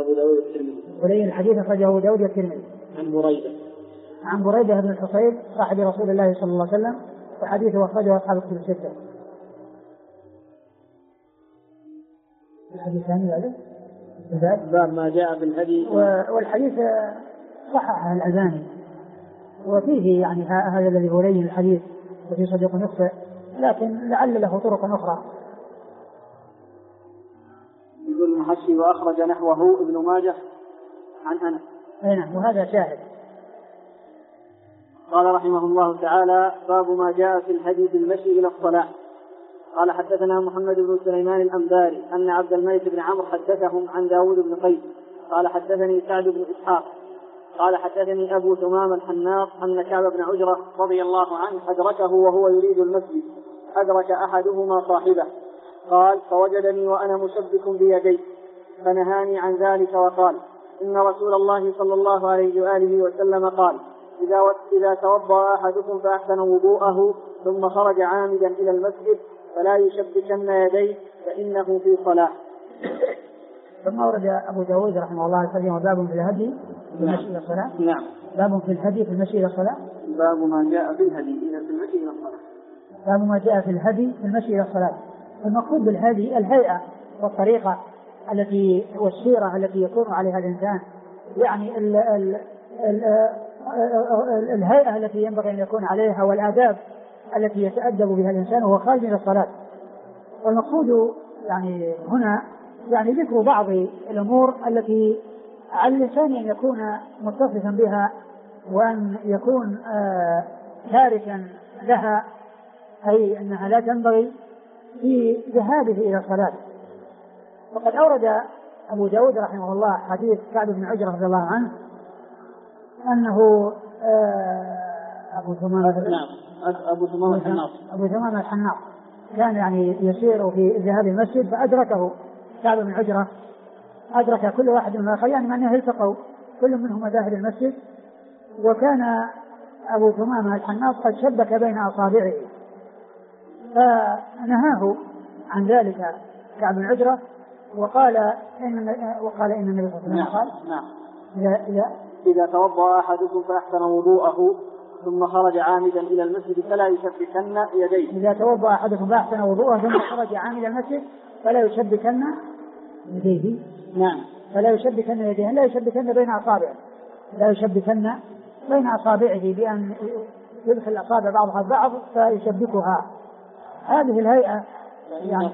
[SPEAKER 2] أخرجه أبو داود والترمذي. عن بريدة بن الحصيب صاحب رسول الله صلى الله عليه وسلم، وحديثه أخرجه أصحاب الكتب الستة. الحديث الثاني هذا
[SPEAKER 1] باب ما جاء في الهدي،
[SPEAKER 2] والحديث صححه الألباني، وفيه يعني هذا الذي هو لين الحديث وفي صديق يخطئ، لكن لعل له طرق أخرى.
[SPEAKER 1] يقول المحشي وأخرج نحوه ابن ماجه عن أنس.
[SPEAKER 2] نعم، وهذا شاهد.
[SPEAKER 1] قال رحمه الله تعالى: باب ما جاء في الهدي بالمشي إلى الصلاة. قال حدثنا محمد بن سليمان الأنباري أن عبد الملك بن عمرو حدثهم عن داود بن قيس قال حدثني سعد بن إسحاق قال حدثني أبو ثمام الحناط أن كعب بن عجرة رضي الله عنه أدركه وهو يريد المسجد، أدرك أحدهما صاحبه، قال: فوجدني وأنا مشبك بيدي فنهاني عن ذلك وقال: إن رسول الله صلى الله عليه وآله وسلم قال: إذا توضأ أحدكم فأحسن وضوءه ثم خرج عامدا إلى المسجد فلا يشبكن يديه فإنه في صلاة.
[SPEAKER 2] ثم ورد أبو داود رحمه الله الحديث: باب في الهدي في المشي إلى الصلاة.
[SPEAKER 1] نعم.
[SPEAKER 2] باب في الهدي في المشي إلى الصلاة.
[SPEAKER 1] باب ما جاء في الهدي في المشي إلى الصلاة.
[SPEAKER 2] باب ما جاء في الهدي في المشي إلى الصلاة. المقصود بالهدي الهيئة والطريقة التي والسيرة التي يكون عليها الإنسان، يعني الهيئة التي ينبغي أن يكون عليها والآداب التي يتأدب بها الإنسان وهو خارج من الصلاة. والمقصود يعني هنا يعني ذكر بعض الأمور التي على الإنسان أن يكون متصفا بها وأن يكون تاركا لها، أي أنها لا تنبغي في ذهابه إلى الصلاة. وقد أورد أبو داود رحمه الله حديث كعب بن عجرة رضي الله عنه أنه أبو ثمام الحناط كان يعني يسير في ذهاب المسجد فأدركه كعب بن عجرة، أدرك كل واحد من الآخر، يعني أنه التقوا كل منهم ذاهب المسجد، وكان أبو ثمام الحناط قد شبك بين أصابعه فنهاه عن ذلك كعب بن عجرة وقال إن النبي صلى الله عليه وسلم قال:
[SPEAKER 1] إذا توضأ أحدكم فأحسن وضوءه ثم خرج عامدا إلى المسجد فلا يشبكن يديه.
[SPEAKER 2] إذا توضأ أحدكم فأحسن وضوءه ثم خرج عامدا المسجد فلا يشبكن يديه.
[SPEAKER 1] نعم.
[SPEAKER 2] فلا يشبكن يديه، لا يشبكن بين أصابعه، لا يشبكن بين أصابعه بأن يدخل الأصابع بعضها البعض فيشبكها. هذه الهيئة يعني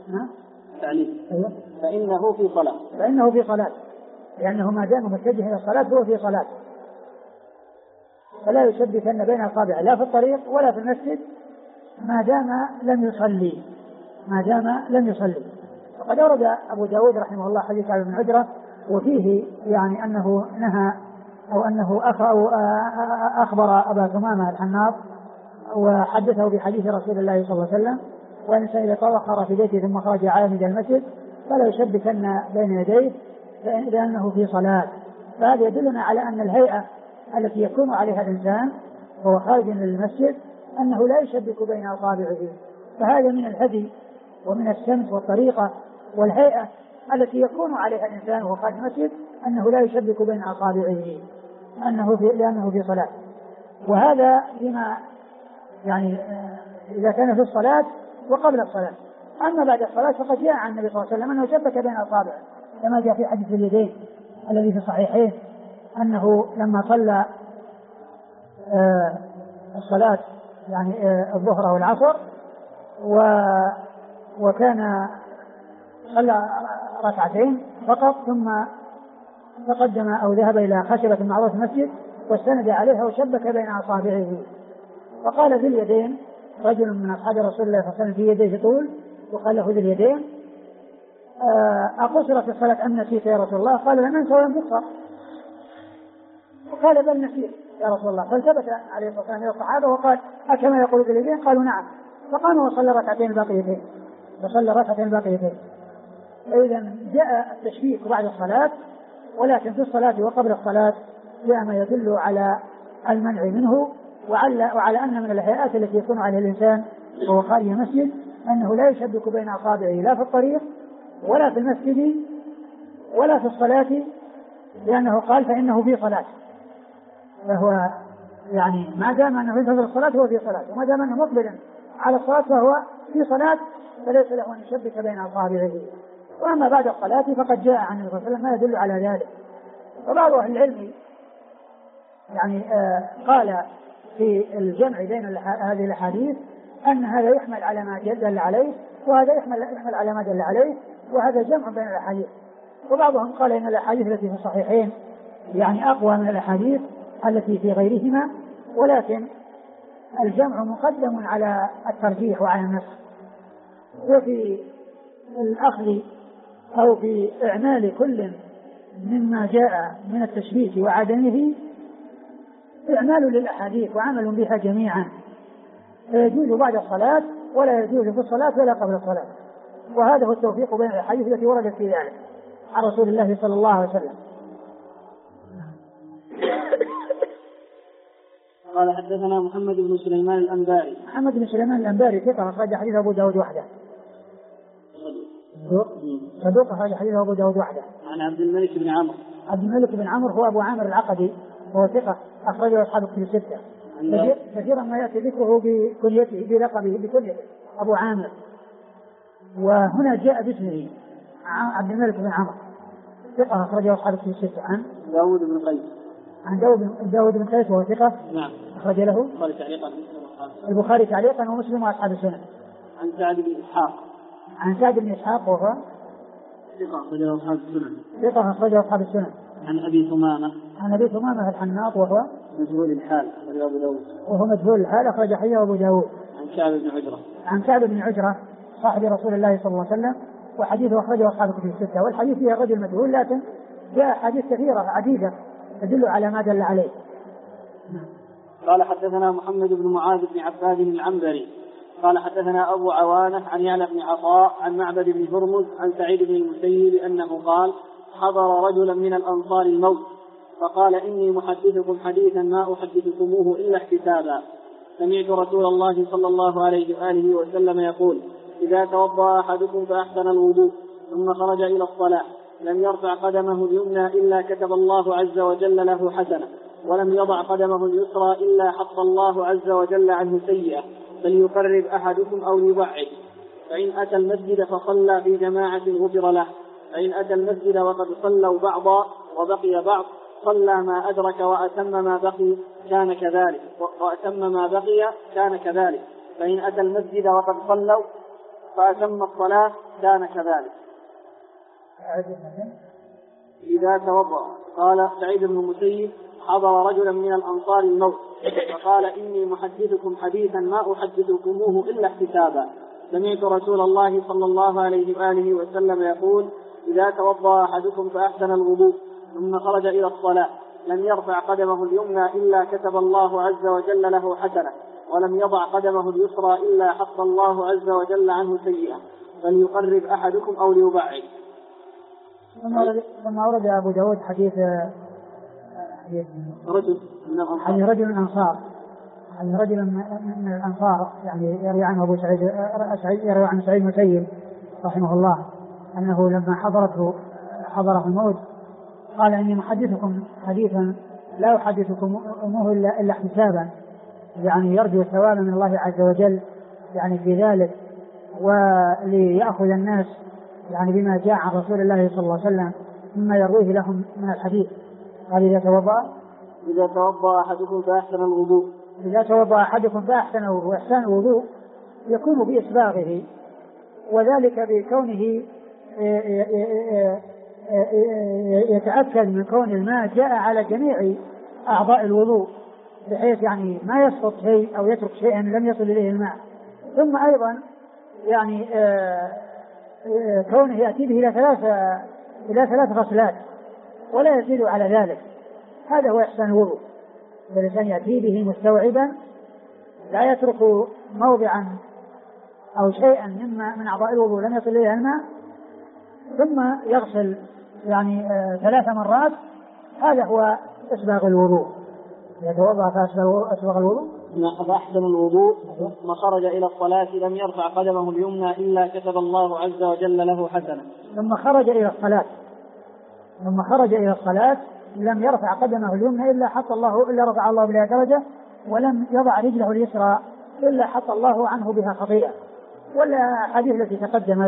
[SPEAKER 1] فإنه في صلاة.
[SPEAKER 2] فإنه في صلاة، لأنه ما دام متجه إلى الصلاة هو في صلاة. فلا يشبكن بين أصابعه لا في الطريق ولا في المسجد ما دام لم يصلي. وقد أورد أبو داود رحمه الله حديث كعب بن عجرة وفيه يعني أنه نهى أو أنه أخبر أبا ثمامة الحناط وحدثه بحديث رسول الله صلى الله عليه وسلم: وإنسان إذا تأخر في بيته ثم خرج عامدا المسجد فلا يشبكن بين يديه لأنه في صلاة. فهذا يدلنا على أن الهيئة التي يكون عليها الإنسان وهو خارج من المسجد أنه لا يشبك بين أصابعه. فهذا من الهدي ومن السمت والطريقة والهيئة التي يكون عليها الإنسان وهو خارج المسجد أنه لا يشبك بين أصابعه لأنه في صلاة. وهذا بما يعني إذا كان في الصلاة وقبل الصلاة. أما بعد الصلاة فقد جاء عن النبي صلى الله عليه وسلم أنه شبك بين أصابعه كما جاء في حديث اليدين الذي في الصحيحين أنه لما صلى الصلاة يعني الظهر والعصر وكان صلى ركعتين فقط ثم تقدم أو ذهب إلى خشبة معروف المسجد واستند عليها وشبك بين أصابعه. وقال ذي اليدين رجل من أصحاب رسول الله صلى الله عليه وسلم في يديه طول وقال له ذي اليدين: أقصرت الصلاة أم نسيت يا رسول الله؟ قال: لم أنسى ولم تقصر. وقال: بل نسيت يا رسول الله. فالتفت عليه الصلاة والسلام إلى الصحابة وقال: أكما يقول ذي اليدين؟ قالوا: نعم. فقام وصلى ركعتين الباقيتين. إذا جاء التشبيك بعد الصلاة، ولكن في الصلاة وقبل الصلاة جاء ما يدل على المنع منه وعلى أن من الهيئات التي يكون عليها الإنسان وهو خارج المسجد أنه لا يشبك بين أصابعه لا في الطريق ولا في المسجد ولا في الصلاة، لأنه قال: فإنه في صلاة. فهو يعني ما دام أنه في الصلاة هو في صلاة، وما دام أنه مقبل على الصلاة فهو في صلاة، فليس له أن يشبك بين أصابعه. وأما بعد الصلاة فقد جاء عن النبي صلى الله عليه وسلم ما يدل على ذلك. وبعض أهل العلم يعني قال في الجمع بين هذه الأحاديث أن هذا يحمل على ما دل عليه وهذا يحمل على ما دل عليه، وهذا جمع بين الأحاديث. وبعضهم قال إن الأحاديث التي في الصحيحين يعني أقوى من الأحاديث التي في غيرهما، ولكن الجمع مقدم على الترجيح وعلى النسخ. وفي الأخذ أو في إعمال كل مما جاء من التشبيك وعدمه إعمال للأحاديث وعمل بها جميعا، يجوز بعد الصلاة ولا يجوز في الصلاة ولا قبل الصلاة. وهذا هو التوفيق بين الأحاديث التي وردت في ذلك عن رسول الله صلى الله عليه وسلم.
[SPEAKER 1] قال حدثنا محمد بن سليمان الأنباري.
[SPEAKER 2] محمد بن سليمان الأنباري ثقة أخرج حديث أبو داود وحده. صدوق أخرج حديث أبو داود وحده.
[SPEAKER 1] عن عبد الملك بن عمرو.
[SPEAKER 2] عبد الملك بن عمرو هو أبو عامر العقدي وهو ثقة أخرجه أصحاب الكتب الستة. كثيرا ما يأتي ذكره بكنيته بلقبه بكنيته أبو عامر، وهنا جاء باسمه عبد الملك بن عمرو ثقة أخرجه أصحاب الكتب الستة. عن
[SPEAKER 1] داود بن قيس.
[SPEAKER 2] عن داود بن قيس وهو ثقة.
[SPEAKER 1] نعم.
[SPEAKER 2] أخرج له البخاري تعليقا ومسلم وأصحاب السنن.
[SPEAKER 1] عن سعد بن إسحاق.
[SPEAKER 2] عن سعد بن إسحاق وهو
[SPEAKER 1] ثقة أخرجه أصحاب السنن.
[SPEAKER 2] ثقة أخرجه أصحاب السنن.
[SPEAKER 1] عن أبي ثمامة.
[SPEAKER 2] عن أبي ثمامة الحناط وهو
[SPEAKER 1] مجهول الحال أخرجه أبو داود.
[SPEAKER 2] وهو مجهول الحال أخرج حديث أبو داود.
[SPEAKER 1] عن كعب بن عجرة.
[SPEAKER 2] عن كعب بن عجرة صاحب رسول الله صلى الله عليه وسلم، وحديثه أخرجه أصحاب الكتب الستة. والحديث فيه رجل مجهول، لكن جاء حديث كثيرة عديدة تدل على ما دل عليه.
[SPEAKER 1] قال حدثنا محمد بن معاذ بن عباد العنبري قال حدثنا أبو عوانة عن يعلى بن عطاء عن معبد بن هرمز عن سعيد بن المسيب أنه قال: حضر رجلا من الأنصار الموت فقال: إني محدثكم حديثا ما أحدثكموه إلا احتسابا. سمعت رسول الله صلى الله عليه وآله وسلم يقول: إذا توضأ أحدكم فأحسن الوضوء ثم خرج إلى الصلاة لم يرفع قدمه اليمنى إلا كتب الله عز وجل له حسنة، ولم يضع قدمه اليسرى إلا حط الله عز وجل عنه سيئة، فليقرب أحدكم أو ليبعد. فإن أتى المسجد فصلى في جماعة غفر له، فإن أتى المسجد وقد صلوا بعضا وبقي بعض صلى ما أدرك وأتم ما بقي كان كذلك فإن أتى المسجد وقد صلوا فأتم الصلاة كان كذلك. إذا توضأ. قال سعيد بن المسيب: حضر رجلا من الأنصار الموت فقال: إني محدثكم حديثا ما أحدثكموه إلا احتسابا. سمعت رسول الله صلى الله عليه وآله وسلم يقول: إذا توضأ أحدكم فأحسن الوضوء ثم خرج إلى الصلاة لم يرفع قدمه اليمنى إلا كتب الله عز وجل له حسنة، ولم يضع قدمه اليسرى إلا حط الله عز وجل عنه سيئة، فليقرب أحدكم أو ليبعد.
[SPEAKER 2] ثم أورد أبو داود حديث
[SPEAKER 1] رجل
[SPEAKER 2] من الأنصار يعني يروي عنه أبو سعيد يروي عن سعيد المسيب رحمه الله أنه لما حضره الموت قال: إني محدثكم حديثا لا أحدثكموه إلا احتسابا، يعني يرجو الثواب من الله عز وجل يعني في ذلك، وليأخذ الناس يعني بما جاء عن رسول الله صلى الله عليه وسلم مما يرويه لهم من الحديث. قال: إذا توضأ أحدكم فأحسن الوضوء. إذا توضأ أحدكم فأحسن الوضوء. وإحسان الوضوء يكون بإسباغه، وذلك بكونه يتأكد من كون الماء جاء على جميع أعضاء الوضوء، بحيث يعني ما يسقط شيء أو يترك شيئا لم يصل إليه الماء. ثم أيضا يعني كونه يأتي به إلى ثلاث غسلات ولا يزيد على ذلك. هذا هو إحسان الوضوء، الإنسان يأتي به مستوعبا لا يترك موضعا أو شيئا من أعضاء الوضوء لم يصل إليه الماء، ثم يغسل يعني 3 مرات. هذا هو إسباغ الوضوء. يتوضأ فأسبغ الوضوء
[SPEAKER 1] فأحسن الوضوء ثم خرج إلى الصلاة لم يرفع قدمه اليمنى إلا كتب الله عز وجل له حسنة.
[SPEAKER 2] ثم خرج إلى الصلاة لم يرفع قدمه اليمنى إلا رفع الله بها درجة، ولم يضع رجله اليسرى إلا حط الله عنه بها خطيئة. والحديث التي تقدمت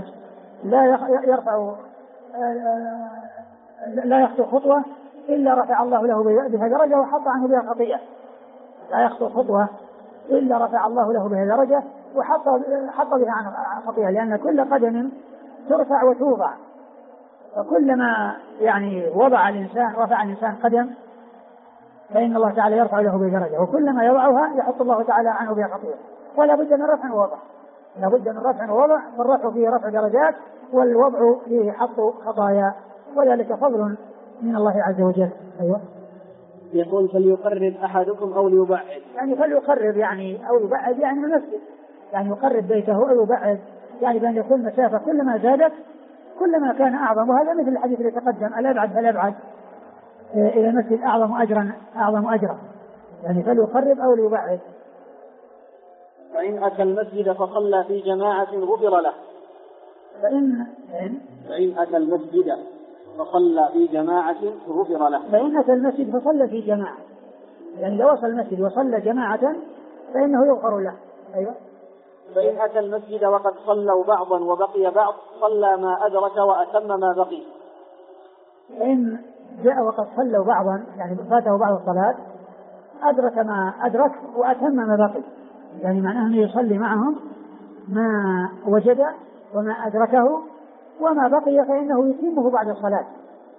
[SPEAKER 2] لا يخطو خطوة إلا رفع الله له بها درجة وحط عنه بها خطيئة. لا يخطو خطوة إلا رفع الله له بها درجة وحط بها عن خطيئة، لأن كل قدم ترفع وتوضع، فكلما يعني رفع الإنسان قدم فإن الله تعالى يرفع له بها درجة، وكلما يضعها يحط الله تعالى عنه بها خطيئة، ولا بد من رفع ووضع، لا بد من رفع ووضع، والرفع فيه رفع درجات والوضع فيه حط خطايا، وذلك فضل من الله عز وجل. أيوة.
[SPEAKER 1] يقول فليقرب أحدكم أو ليبعد،
[SPEAKER 2] يعني فليقرب يعني أو يبعد يعني من المسجد، يعني يقرب بيته أو يبعد، يعني بأن يكون مسافة كلما زادت كلما كان أعظم، وهذا مثل الحديث اللي تقدم الأبعد فالأبعد إلى المسجد أعظم أجرا، يعني فليقرب أو ليبعد.
[SPEAKER 1] فإن أتى المسجد فصلى في جماعة غفر له.
[SPEAKER 2] فإن
[SPEAKER 1] أتى المسجد فصلى في جماعة غفر له.
[SPEAKER 2] فإن أتى المسجد فصلى في جماعة، يعني لو وصل المسجد وصلى جماعة فإنه يغفر له. أيوة.
[SPEAKER 1] فإن أتى المسجد وقد صلوا بعضا وبقي بعض صلى ما أدرك وأتم ما بقي.
[SPEAKER 2] فإن جاء وقد صلوا بعضا يعني فاته بعض الصلاة أدرك ما أدرك وأتم ما بقي، يعني معناه أنه يصلي معهم ما وجد وما أدركه، وما بقي فإنه يتمه بعد الصلاة،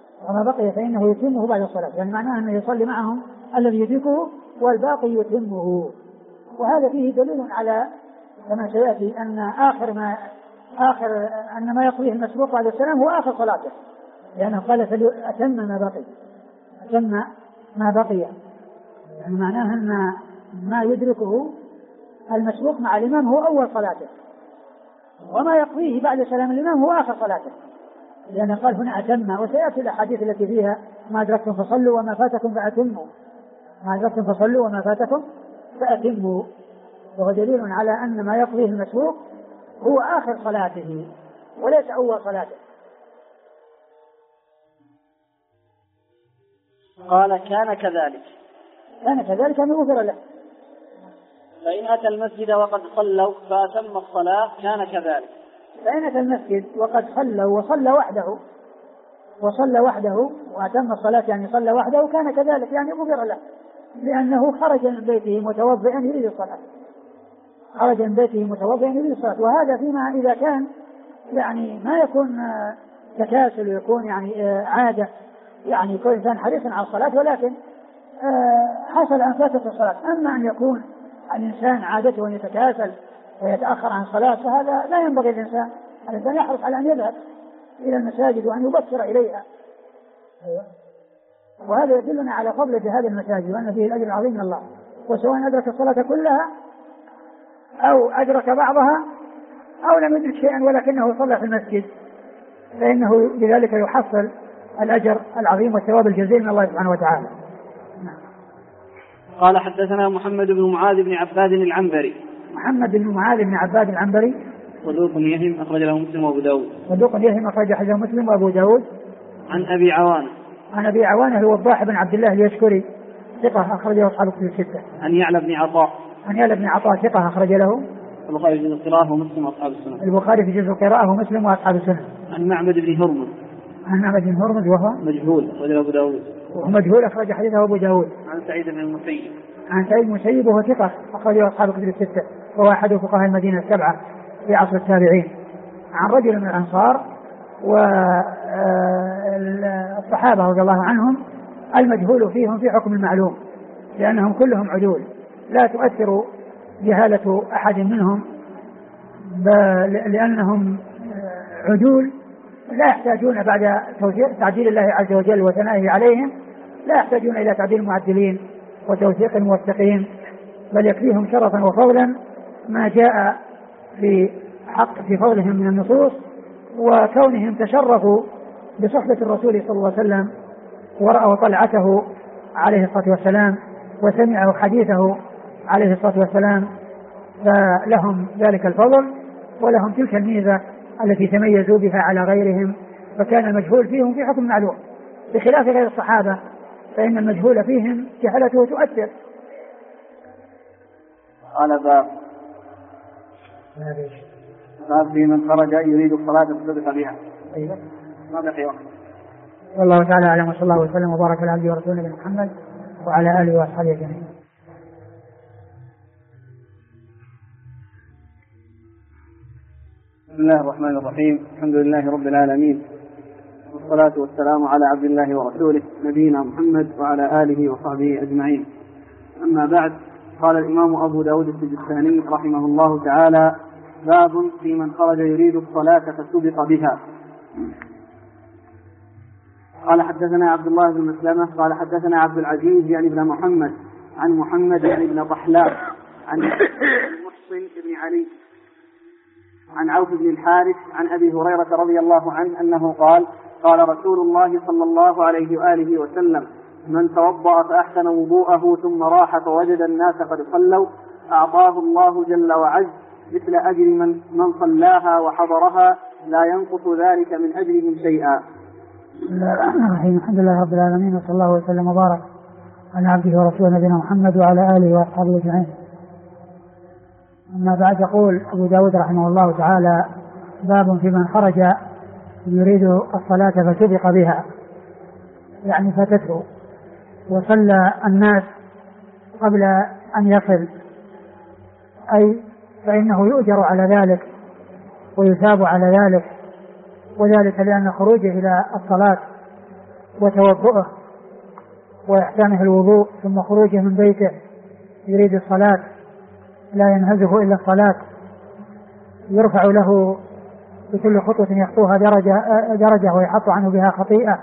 [SPEAKER 2] يعني معناه أنه يصلي معهم الذي يدركه والباقي يتمه. وهذا فيه دليل على كما سيأتي أن أن ما يقضيه المسبوق بعد السلام هو آخر صلاته، لأنه قال أتم ما بقي، يعني معناه أن ما يدركه المسبوق مع الإمام هو أول صلاته، وما يقضيه بعد سلام الإمام هو آخر صلاته، لأنه قال هنا أتم. وسيأتي الأحاديث التي فيها ما أدركتم فصلوا وما فاتكم فأتموا، وهو دليل على أن ما يقضيه المسبوق هو آخر صلاته وليس أول صلاته.
[SPEAKER 1] قال كان كذلك
[SPEAKER 2] أن يغفر له.
[SPEAKER 1] فإن أتى المسجد وقد صلوا فأتم الصلاة كان كذلك.
[SPEAKER 2] فإن أتى المسجد وقد صلوا وصلى وحده وأتم الصلاة يعني صلى وحده كان كذلك يعني غفر له، لأنه خرج من بيته متوضئا يريد الصلاة. وهذا فيما إذا كان يعني ما يكون تكاسل، يكون يعني عادة، يعني يكون إنسان حريصا على الصلاة ولكن حصل أن فاتت الصلاة. أما أن يكون الإنسان عادته أن يتكاسل ويتأخر عن الصلاة فهذا لا ينبغي الإنسان يحرص على أن يذهب إلى المساجد وأن يبكر إليها. وهذا يدلنا على فضل جهاد المساجد وأن فيه الأجر العظيم من الله، وسواء أدرك الصلاة كلها أو أدرك بعضها أو لم يدرك شيئا ولكنه صلى في المسجد فإنه بذلك يحصل الأجر العظيم والثواب الجزيل من الله سبحانه وتعالى.
[SPEAKER 1] قال حدثنا محمد بن معاذ بن عباد العنبري.
[SPEAKER 2] محمد بن معاذ بن عباد العنبري
[SPEAKER 1] صدوق يهم أخرج له مسلم وأبو داود. عن أبي عوانة الوضاح بن عبد الله اليشكري ثقة أخرجه أصحاب الكتب الستة. عن يعلى بن عطاء
[SPEAKER 2] ثقة أخرج له
[SPEAKER 1] البخاري في جزء القراءة ومسلم وأصحاب السنة. عن معبد بن هرمز وهو
[SPEAKER 2] مجهول أخرج حديثه أبو داود.
[SPEAKER 1] عن سعيد بن
[SPEAKER 2] المسيب وهو ثقة أخرجه أصحاب الكتب الستة وهو أحد فقهاء المدينة السبعة في عصر التابعين. عن رجل من الأنصار والصحابة رضي الله عنهم المجهول فيهم في حكم المعلوم، لأنهم كلهم عدول لا تؤثر جهالة أحد منهم، لأنهم عدول لا يحتاجون بعد تعديل الله عز وجل وثنائه عليهم لا يحتاجون إلى تعديل المعدلين وتوثيق الموثقين، بل يكفيهم شرفا وفضلا ما جاء في فضلهم من النصوص، وكونهم تشرفوا بصحبة الرسول صلى الله عليه وسلم ورأوا طلعته عليه الصلاة والسلام وسمعوا حديثه عليه الصلاة والسلام، فلهم ذلك الفضل ولهم تلك الميزة التي تميزوا بها على غيرهم، فكان المجهول فيهم في حكم معلوم، بخلاف غير الصحابة فإن المجهول فيهم جهلته تؤثر.
[SPEAKER 1] قال باب في من خرج يريد الصلاة فصدق بها.
[SPEAKER 2] أيوة.
[SPEAKER 1] ما بقي وقت.
[SPEAKER 2] والله تعالى أعلم، وصلى الله وسلم وبارك على عبده ورسوله محمد وعلى آله وأصحابه أجمعين.
[SPEAKER 3] بسم الله الرحمن الرحيم. الحمد لله رب العالمين، والصلاة والسلام على عبد الله ورسوله نبينا محمد وعلى آله وصحبه أجمعين. أما بعد، قال الإمام أبو داود السجستاني رحمه الله تعالى: باب في من خرج يريد الصلاة فسبق بها. قال حدثنا عبد الله بن مسلمة قال حدثنا عبد العزيز يعني بن محمد عن محمد يعني بن طحلاء عن محصن بن علي عن عوف بن الحارث عن أبي هريرة رضي الله عنه أنه قال: قال رسول الله صلى الله عليه وآله وسلم: من توضأ فأحسن وضوءه ثم راح فوجد الناس قد صلوا أعطاه الله جل وعز مثل أجر من صلاها وحضرها لا ينقص ذلك من أجرهم شيئا.
[SPEAKER 2] بسم الله الرحمن الرحيم. الحمد لله رب العالمين، وصلى الله وسلم وبارك على عبده ورسوله نبينا محمد وعلى آله وأصحابه أجمعين. أما بعد، يقول أبو داود رحمه الله تعالى: باب في من خرج يريد الصلاة فسبق بها، يعني فاتته وصلى الناس قبل أن يصل، أي فإنه يؤجر على ذلك ويثاب على ذلك، وذلك لأن خروجه إلى الصلاة وتوضؤه وإحسانه الوضوء ثم خروجه من بيته يريد الصلاة لا ينهزه إلا الصلاة، يرفع له بكل خطوة يخطوها درجة ويحط عنه بها خطيئة.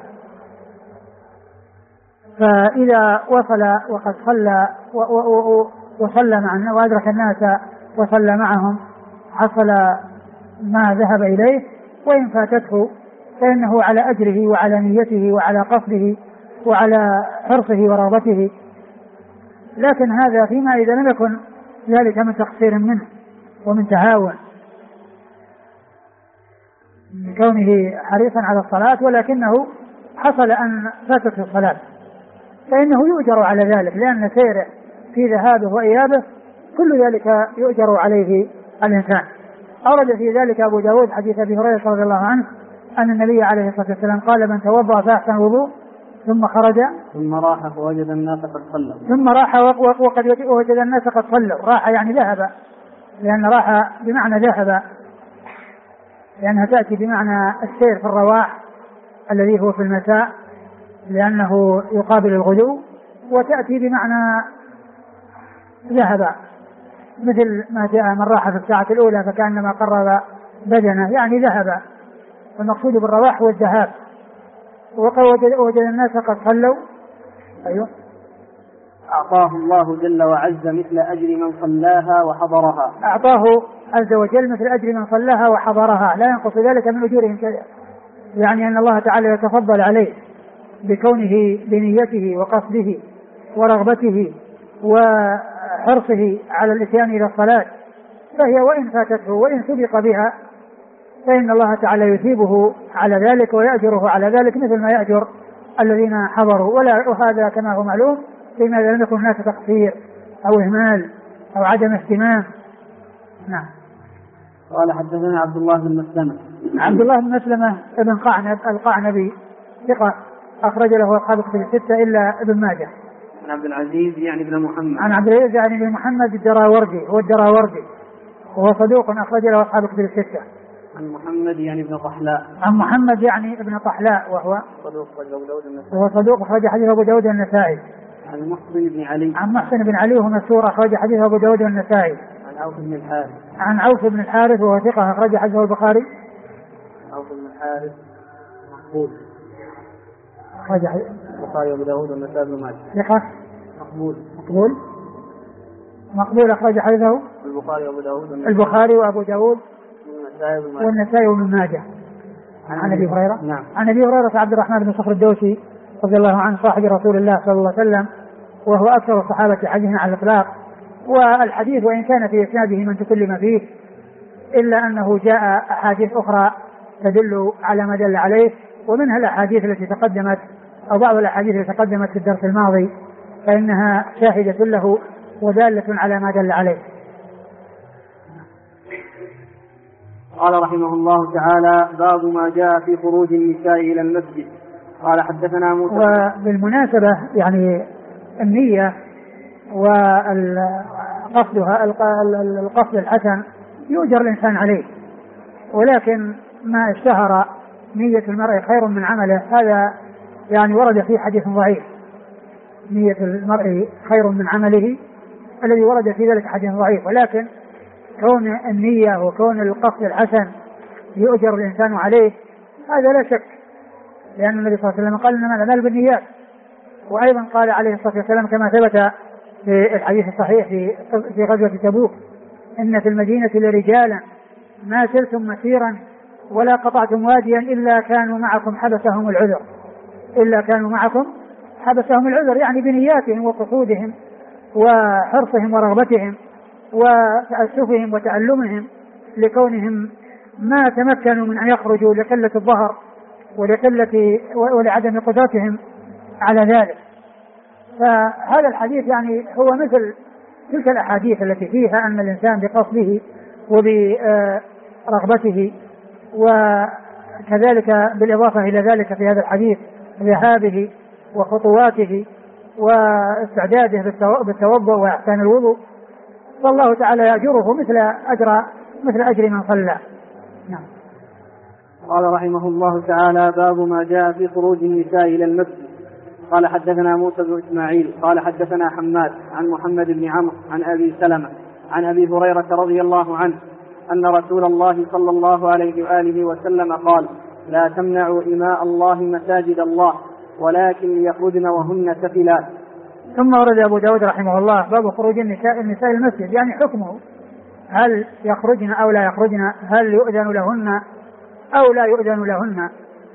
[SPEAKER 2] فإذا وصل وقد صلى وصلى مع وأدرك الناس وصلى معهم حصل ما ذهب إليه، وإن فاتته فإنه على أجره وعلى نيته وعلى قصده وعلى حرصه ورغبته، لكن هذا فيما إذا لم يكن ذلك من تقصير منه ومن تهاون من كونه حريصا على الصلاة، ولكنه حصل أن فاتته الصلاة فإنه يؤجر على ذلك، لأن سيره في ذهابه وإيابه كل ذلك يؤجر عليه الإنسان. أورد في ذلك أبو داود حديث أبي هريرة رضي الله عنه أن النبي عليه الصلاة والسلام قال: من توضأ فأحسن وضوء ثم خرج
[SPEAKER 3] ثم راح فوجد الناس قد صلوا.
[SPEAKER 2] ثم راح وقد وجد الناس قد صلوا. راح يعني ذهب، لأن راح بمعنى ذهب، لأنها تأتي بمعنى السير في الرواح الذي هو في المساء لأنه يقابل الغدو، وتأتي بمعنى ذهب، مثل ما جاء من راح في الساعة الأولى فكأنما قرب بدنه، يعني ذهب، والمقصود بالرواح هو الذهاب. وجد الناس قد صلوا. أيوه.
[SPEAKER 3] أعطاه الله جل وعز مثل أجر من صلاها وحضرها.
[SPEAKER 2] أعطاه عز وجل مثل أجر من صلاها وحضرها لا ينقص ذلك من أجورهم شيئا، يعني أن الله تعالى يتفضل عليه بكونه بنيته وقصده ورغبته وحرصه على الإتيان إلى الصلاة، فهي وإن فاتته وإن سبق بها فإن الله تعالى يثيبه على ذلك ويأجره على ذلك مثل ما يأجر الذين حضروا. وهذا كما هو معلوم فيما لم يكن هناك تقصير أو إهمال أو عدم اهتمام. نعم.
[SPEAKER 3] قال حدثنا عبد الله بن مسلمة.
[SPEAKER 2] عبد الله بن مسلمة ابن قعنب القعنبي ثقة أخرج له أصحاب الكتب الستة إلا ابن ماجه.
[SPEAKER 3] عن عبد العزيز يعني بن محمد.
[SPEAKER 2] عن عبد العزيز يعني بن محمد الدراوردي، هو الدراوردي، وهو صدوق أخرج له أصحاب الكتب الستة.
[SPEAKER 3] عن محمد يعني ابن طحلاء.
[SPEAKER 2] عن محمد يعني ابن طحلاء وهو
[SPEAKER 3] صدوق أبو داود النسائي.
[SPEAKER 2] وهو صدوق أخرج حديث أبو داود النسائي.
[SPEAKER 3] عن محسن بن علي.
[SPEAKER 2] عن محسن بن علي وهو مشهور أخرج حديث أبو داود النسائي.
[SPEAKER 3] عن عوف بن الحارث.
[SPEAKER 2] عن عوف بن الحارث وهو ثقة أخرج حديثه البخاري.
[SPEAKER 3] عوف بن الحارث مقبول.
[SPEAKER 2] أخرج
[SPEAKER 3] البخاري وأبو داود والنسائي بن ماجه.
[SPEAKER 2] ثقة مقبول أخرج حديثه
[SPEAKER 3] البخاري وأبو داود.
[SPEAKER 2] البخاري وأبو داود والنسائي وابن ماجه. عن أبي هريرة.
[SPEAKER 3] نعم.
[SPEAKER 2] عن أبي هريرة عبد الرحمن بن صخر الدوسي رضي الله عنه صاحب رسول الله صلى الله عليه وسلم، وهو أكثر الصحابة حديثا على الإطلاق. والحديث وإن كان في إسناده من تكلم فيه إلا أنه جاء أحاديث أخرى تدل على ما دل عليه، ومنها الأحاديث التي تقدمت أو بعض الأحاديث التي تقدمت في الدرس الماضي فإنها شاهدة له ودالة على ما دل عليه.
[SPEAKER 3] قال رحمه الله تعالى: باب ما جاء في خروج النساء إلى المسجد. قال حدثنا موسى.
[SPEAKER 2] وبالمناسبة يعني النية وقصدها القصد الحسن يؤجر الإنسان عليه، ولكن ما اشتهر نية المرء خير من عمله هذا يعني ورد في حديث ضعيف. نية المرء خير من عمله الذي ورد في ذلك حديث ضعيف، ولكن كون النية وكون القصد الحسن يؤجر الإنسان عليه هذا لا شك، لأن النبي صلى الله عليه وسلم قال إنما الأعمال بالنيات. وأيضا قال عليه الصلاة والسلام كما ثبت في الحديث الصحيح في غزوة تبوك: إن في المدينة لرجالا ما سرتم مسيرا ولا قطعتم واديا إلا كانوا معكم حبسهم العذر. إلا كانوا معكم حبسهم العذر، يعني بنياتهم وقصودهم وحرصهم ورغبتهم وتأسفهم وتألمهم لكونهم ما تمكنوا من أن يخرجوا لقلة الظهر ولعدم قدرتهم على ذلك. فهذا الحديث يعني هو مثل تلك الأحاديث التي فيها أن الإنسان بقصده وبرغبته، وكذلك بالإضافة إلى ذلك في هذا الحديث ذهابه وخطواته واستعداده بالتوضؤ وإحسان الوضوء، فالله تعالى يأجره مثل أجر من صلى. نعم.
[SPEAKER 3] قال رحمه الله تعالى: باب ما جاء في خروج النساء إلى المسجد. قال حدثنا موسى بن إسماعيل قال حدثنا حماد عن محمد بن عمرو عن أبي سلمة عن أبي هريرة رضي الله عنه أن رسول الله صلى الله عليه وآله وسلم قال: لا تمنعوا إماء الله مساجد الله ولكن ليخرجن وهن سفلات.
[SPEAKER 2] ثم ورد أبو داود رحمه الله باب خروج النساء المسجد، يعني حكمه هل يخرجن أو لا يخرجن، هل يؤذن لهن أو لا يؤذن لهن.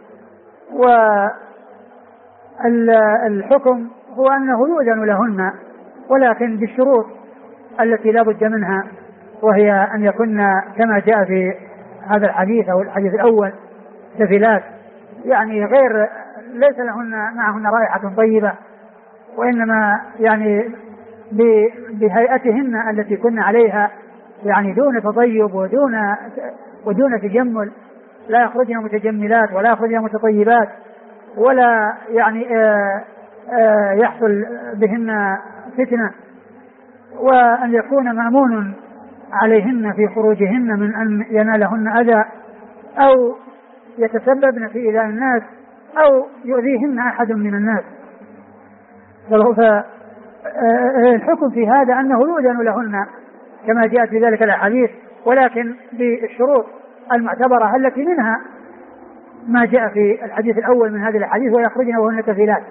[SPEAKER 2] والحكم هو أنه يؤذن لهن ولكن بالشروط التي لا بد منها، وهي أن يكن كما جاء في هذا الحديث أو الحديث الأول سفلات، يعني ليس لهن معهن رائحة طيبة، وإنما يعني بهيئتهن التي كن عليها، يعني دون تطيب ودون تجمل، لا يخرجن متجملات ولا يخرجن متطيبات، ولا يعني يحصل بهن فتنة، وأن يكون مأمون عليهن في خروجهن من أن ينالهن أذى أو يتسببن في إيذاء الناس أو يؤذيهن أحد من الناس. فالحكم في هذا أنه يؤذن لهن كما جاءت في ذلك الأحاديث، ولكن بالشروط المعتبرة التي منها ما جاء في الحديث الأول من هذه الأحاديث: ويخرجن وهن سفلات،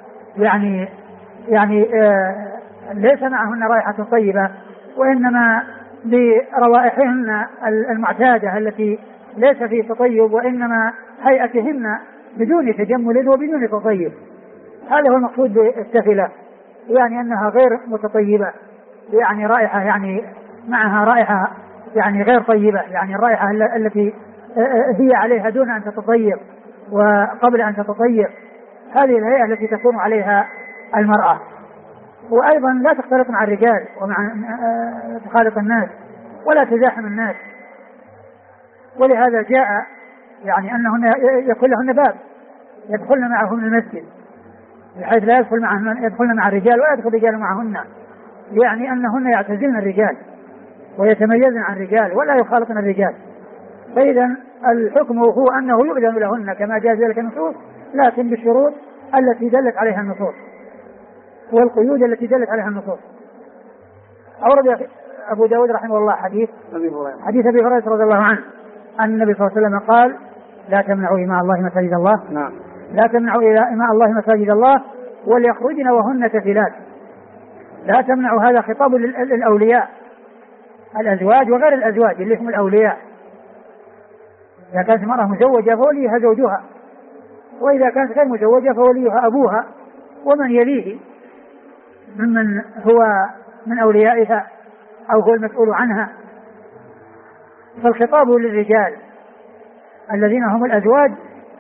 [SPEAKER 2] يعني ليس معهن رائحة طيبة، وإنما بروائحهن المعتادة التي ليس في تطيب، وإنما هيئتهن بدون تجمل وبدون تطيب. هذا هو المقصود بالسفلة، يعني أنها غير متطيبة، يعني رائحة يعني معها رائحة يعني غير طيبة، يعني الرائحة التي هي عليها دون أن تتطيب وقبل أن تتطيب، هذه الهيئة التي تكون عليها المرأة. وأيضا لا تختلط مع الرجال ومع تخالط الناس ولا تزاحم الناس، ولهذا جاء يعني أنهن يكون لهن باب يدخلن معهم المسجد، بحيث لا يدخلن مع الرجال ولا يدخل الرجال معهن، يعني أنهن يعتزلن الرجال ويتميزن عن الرجال ولا يخالطن الرجال. فإذا الحكم هو أنه يؤذن لهن كما جاء ذلك النصوص، لكن بالشروط التي دلت عليها النصوص والقيود التي دلت عليها النصوص. أورد أبو داود رحمه الله حديث أبي هريرة رضي الله عنه أن النبي صلى الله عليه وسلم قال: لا تمنعوا إماء الله مساجد الله.
[SPEAKER 3] نعم.
[SPEAKER 2] لا تمنعوا إماء الله مساجد الله وليخرجن وهن سفلات. لا تمنعوا، هذا خطاب للأولياء، الأزواج وغير الأزواج اللي هم الأولياء. إذا كانت المرأة مزوجة فوليها زوجها، وإذا كانت غير مزوجة فوليها أبوها ومن يليه ممن هو من أوليائها أو هو المسؤول عنها. فالخطاب للرجال الذين هم الأزواج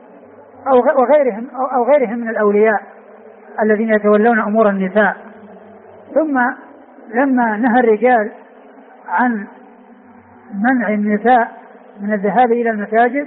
[SPEAKER 2] أو غيرهم من الأولياء الذين يتولون أمور النساء. ثم لما نهى الرجال عن منع النساء من الذهاب إلى المساجد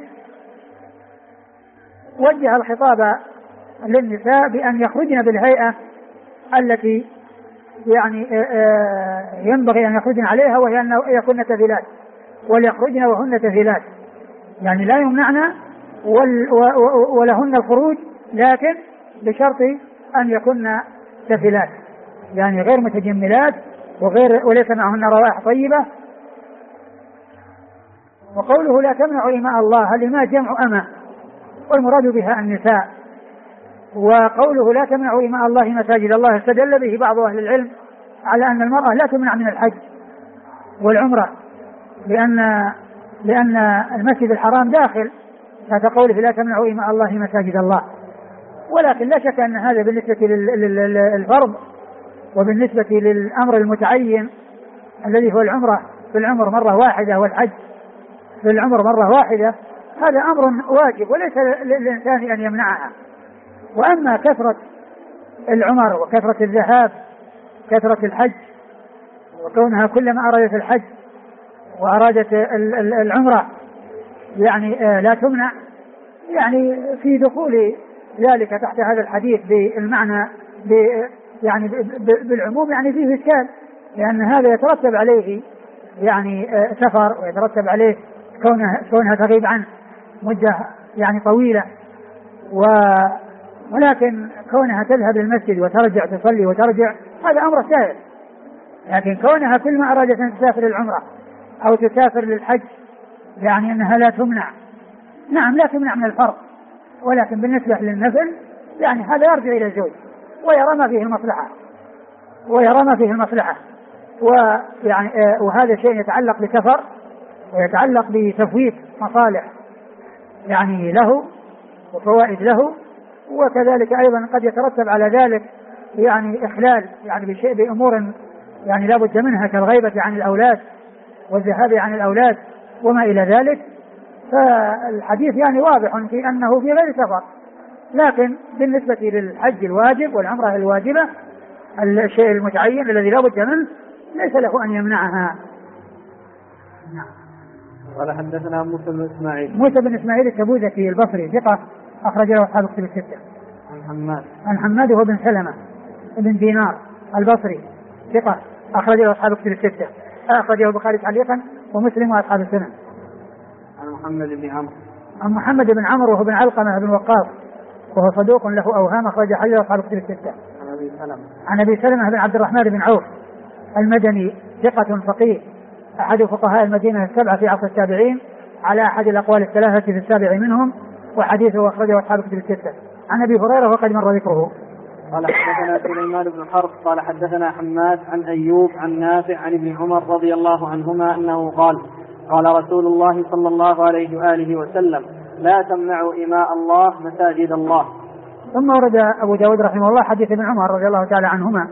[SPEAKER 2] وجه الخطاب للنساء بأن يخرجن بالهيئة التي يعني ينبغي أن يخرجن عليها، وهي أن يكون سفلات، وليخرجن وهن سفلات، يعني لا يمنعن ولهن الخروج، لكن بشرط أن يكن سفلات، يعني غير متجملات وليس معهن روائح طيبة. وقوله لا تمنعوا إماء الله، الإماء جمع أمة والمراد بها النساء. وقوله لا تمنعوا إماء الله مساجد الله استدل به بعض أهل العلم على أن المرأة لا تمنع من الحج والعمرة، لأن المسجد الحرام داخل تحت قوله لا تمنعوا إماء الله مساجد الله. ولكن لا شك أن هذا بالنسبة للفرض وبالنسبة للأمر المتعين الذي هو العمرة في العمر مرة واحدة والحج في العمر مرة واحدة، هذا أمر واجب وليس للإنسان أن يمنعها. وأما كثرة العمر وكثرة الذهاب، كثرة الحج، وكونها كلما أرادت الحج وأرادت العمرة يعني لا تمنع، يعني في دخول ذلك تحت هذا الحديث بالمعنى يعني بالعموم يعني فيه إشكال، لأن هذا يترتب عليه يعني سفر، ويترتب عليه كونها تغيب عنه مدة يعني طويلة، ولكن كونها تذهب للمسجد وترجع تصلي وترجع هذا أمر سهل. لكن كونها كل ما أرادت أن تسافر العمرة أو تسافر للحج يعني أنها لا تمنع، نعم لا تمنع من الفرض، ولكن بالنسبة للنفل يعني هذا يرجع إلى الزوج ويرى ما فيه المصلحة ويعني وهذا شيء يتعلق بسفر ويتعلق بتفويت مصالح يعني له وفوائد له، وكذلك أيضا قد يترتب على ذلك يعني إخلال يعني بأمور يعني لا بد منها كالغيبة عن الأولاد والذهاب عن الأولاد وما إلى ذلك. فالحديث يعني واضح في أنه في غير سفر، لكن بالنسبة للحج الواجب والعمرة الواجبة الشيء المتعين الذي لا بد منه ليس له أن يمنعها.
[SPEAKER 3] قال حدثنا
[SPEAKER 2] موسى بن إسماعيل التبوذكي البصري ثقة أخرج له أصحاب الكتب الستة. عن حماد هو بن سلمة بن دينار البصري ثقة أخرج له أصحاب الكتب الستة، أخرجه البخاري تعليقا ومسلم وأصحاب السنن. عن محمد بن عمرو وهو بن علقمة بن وقاص وهو صدوق له أوهام أخرج حديثه أصحاب الكتب الستة. عن أبي سلمة بن عبد الرحمن بن عوف المدني ثقة فقيه أحد فقهاء المدينة السبعة في عصر التابعين على أحد الأقوال الثلاثة في السابع منهم، وحديثه أخرجه أصحاب الكتب الستة. عن أبي هريرة وقد مر ذكره.
[SPEAKER 3] قال حدثنا سليمان بن حرب قال حدثنا حماد عن أيوب عن نافع عن ابن عمر رضي الله عنهما أنه قال قال رسول الله صلى الله عليه وآله وسلم لا تمنعوا إماء الله مساجد الله.
[SPEAKER 2] ثم ورد أبو داود رحمه الله حديث ابن عمر رضي الله تعالى عنهما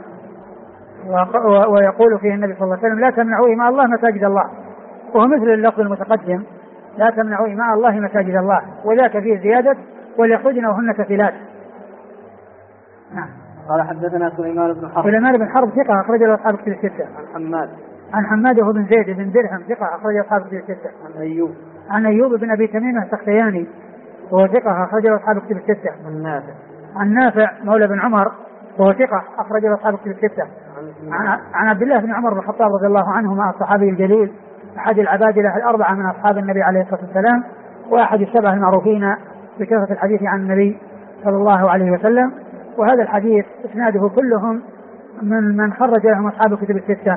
[SPEAKER 2] ويقول فيه النبي صلى الله عليه وسلم لا تمنعوا إماء الله مساجد الله، وهو مثل اللفظ المتقدم لا تمنعوا إماء الله مساجد الله، وذاك فيه زيادة وليخرجن وهن كفلات.
[SPEAKER 3] نعم. قال حدثنا سليمان
[SPEAKER 2] بن حرب ثقة أخرج له أصحاب الكتب الستة. عن حماد وهو بن زيد بن درهم ثقة أخرج له أصحاب الكتب الستة. عن أيوب بن أبي تميمة السختياني وهو ثقة أخرج له أصحاب الكتب الستة. عن نافع مولى بن عمر وهو ثقة أخرج له أصحاب الكتب الستة. عن عبد الله بن عمر بن الخطاب رضي الله عنهما الصحابي الجليل أحد العبادلة الأربعة من أصحاب النبي عليه الصلاة والسلام، وأحد السبعة المعروفين بكثرة الحديث عن النبي صلى الله عليه وسلم. وهذا الحديث إسناده كلهم من خرج لهم أصحاب الكتب الستة،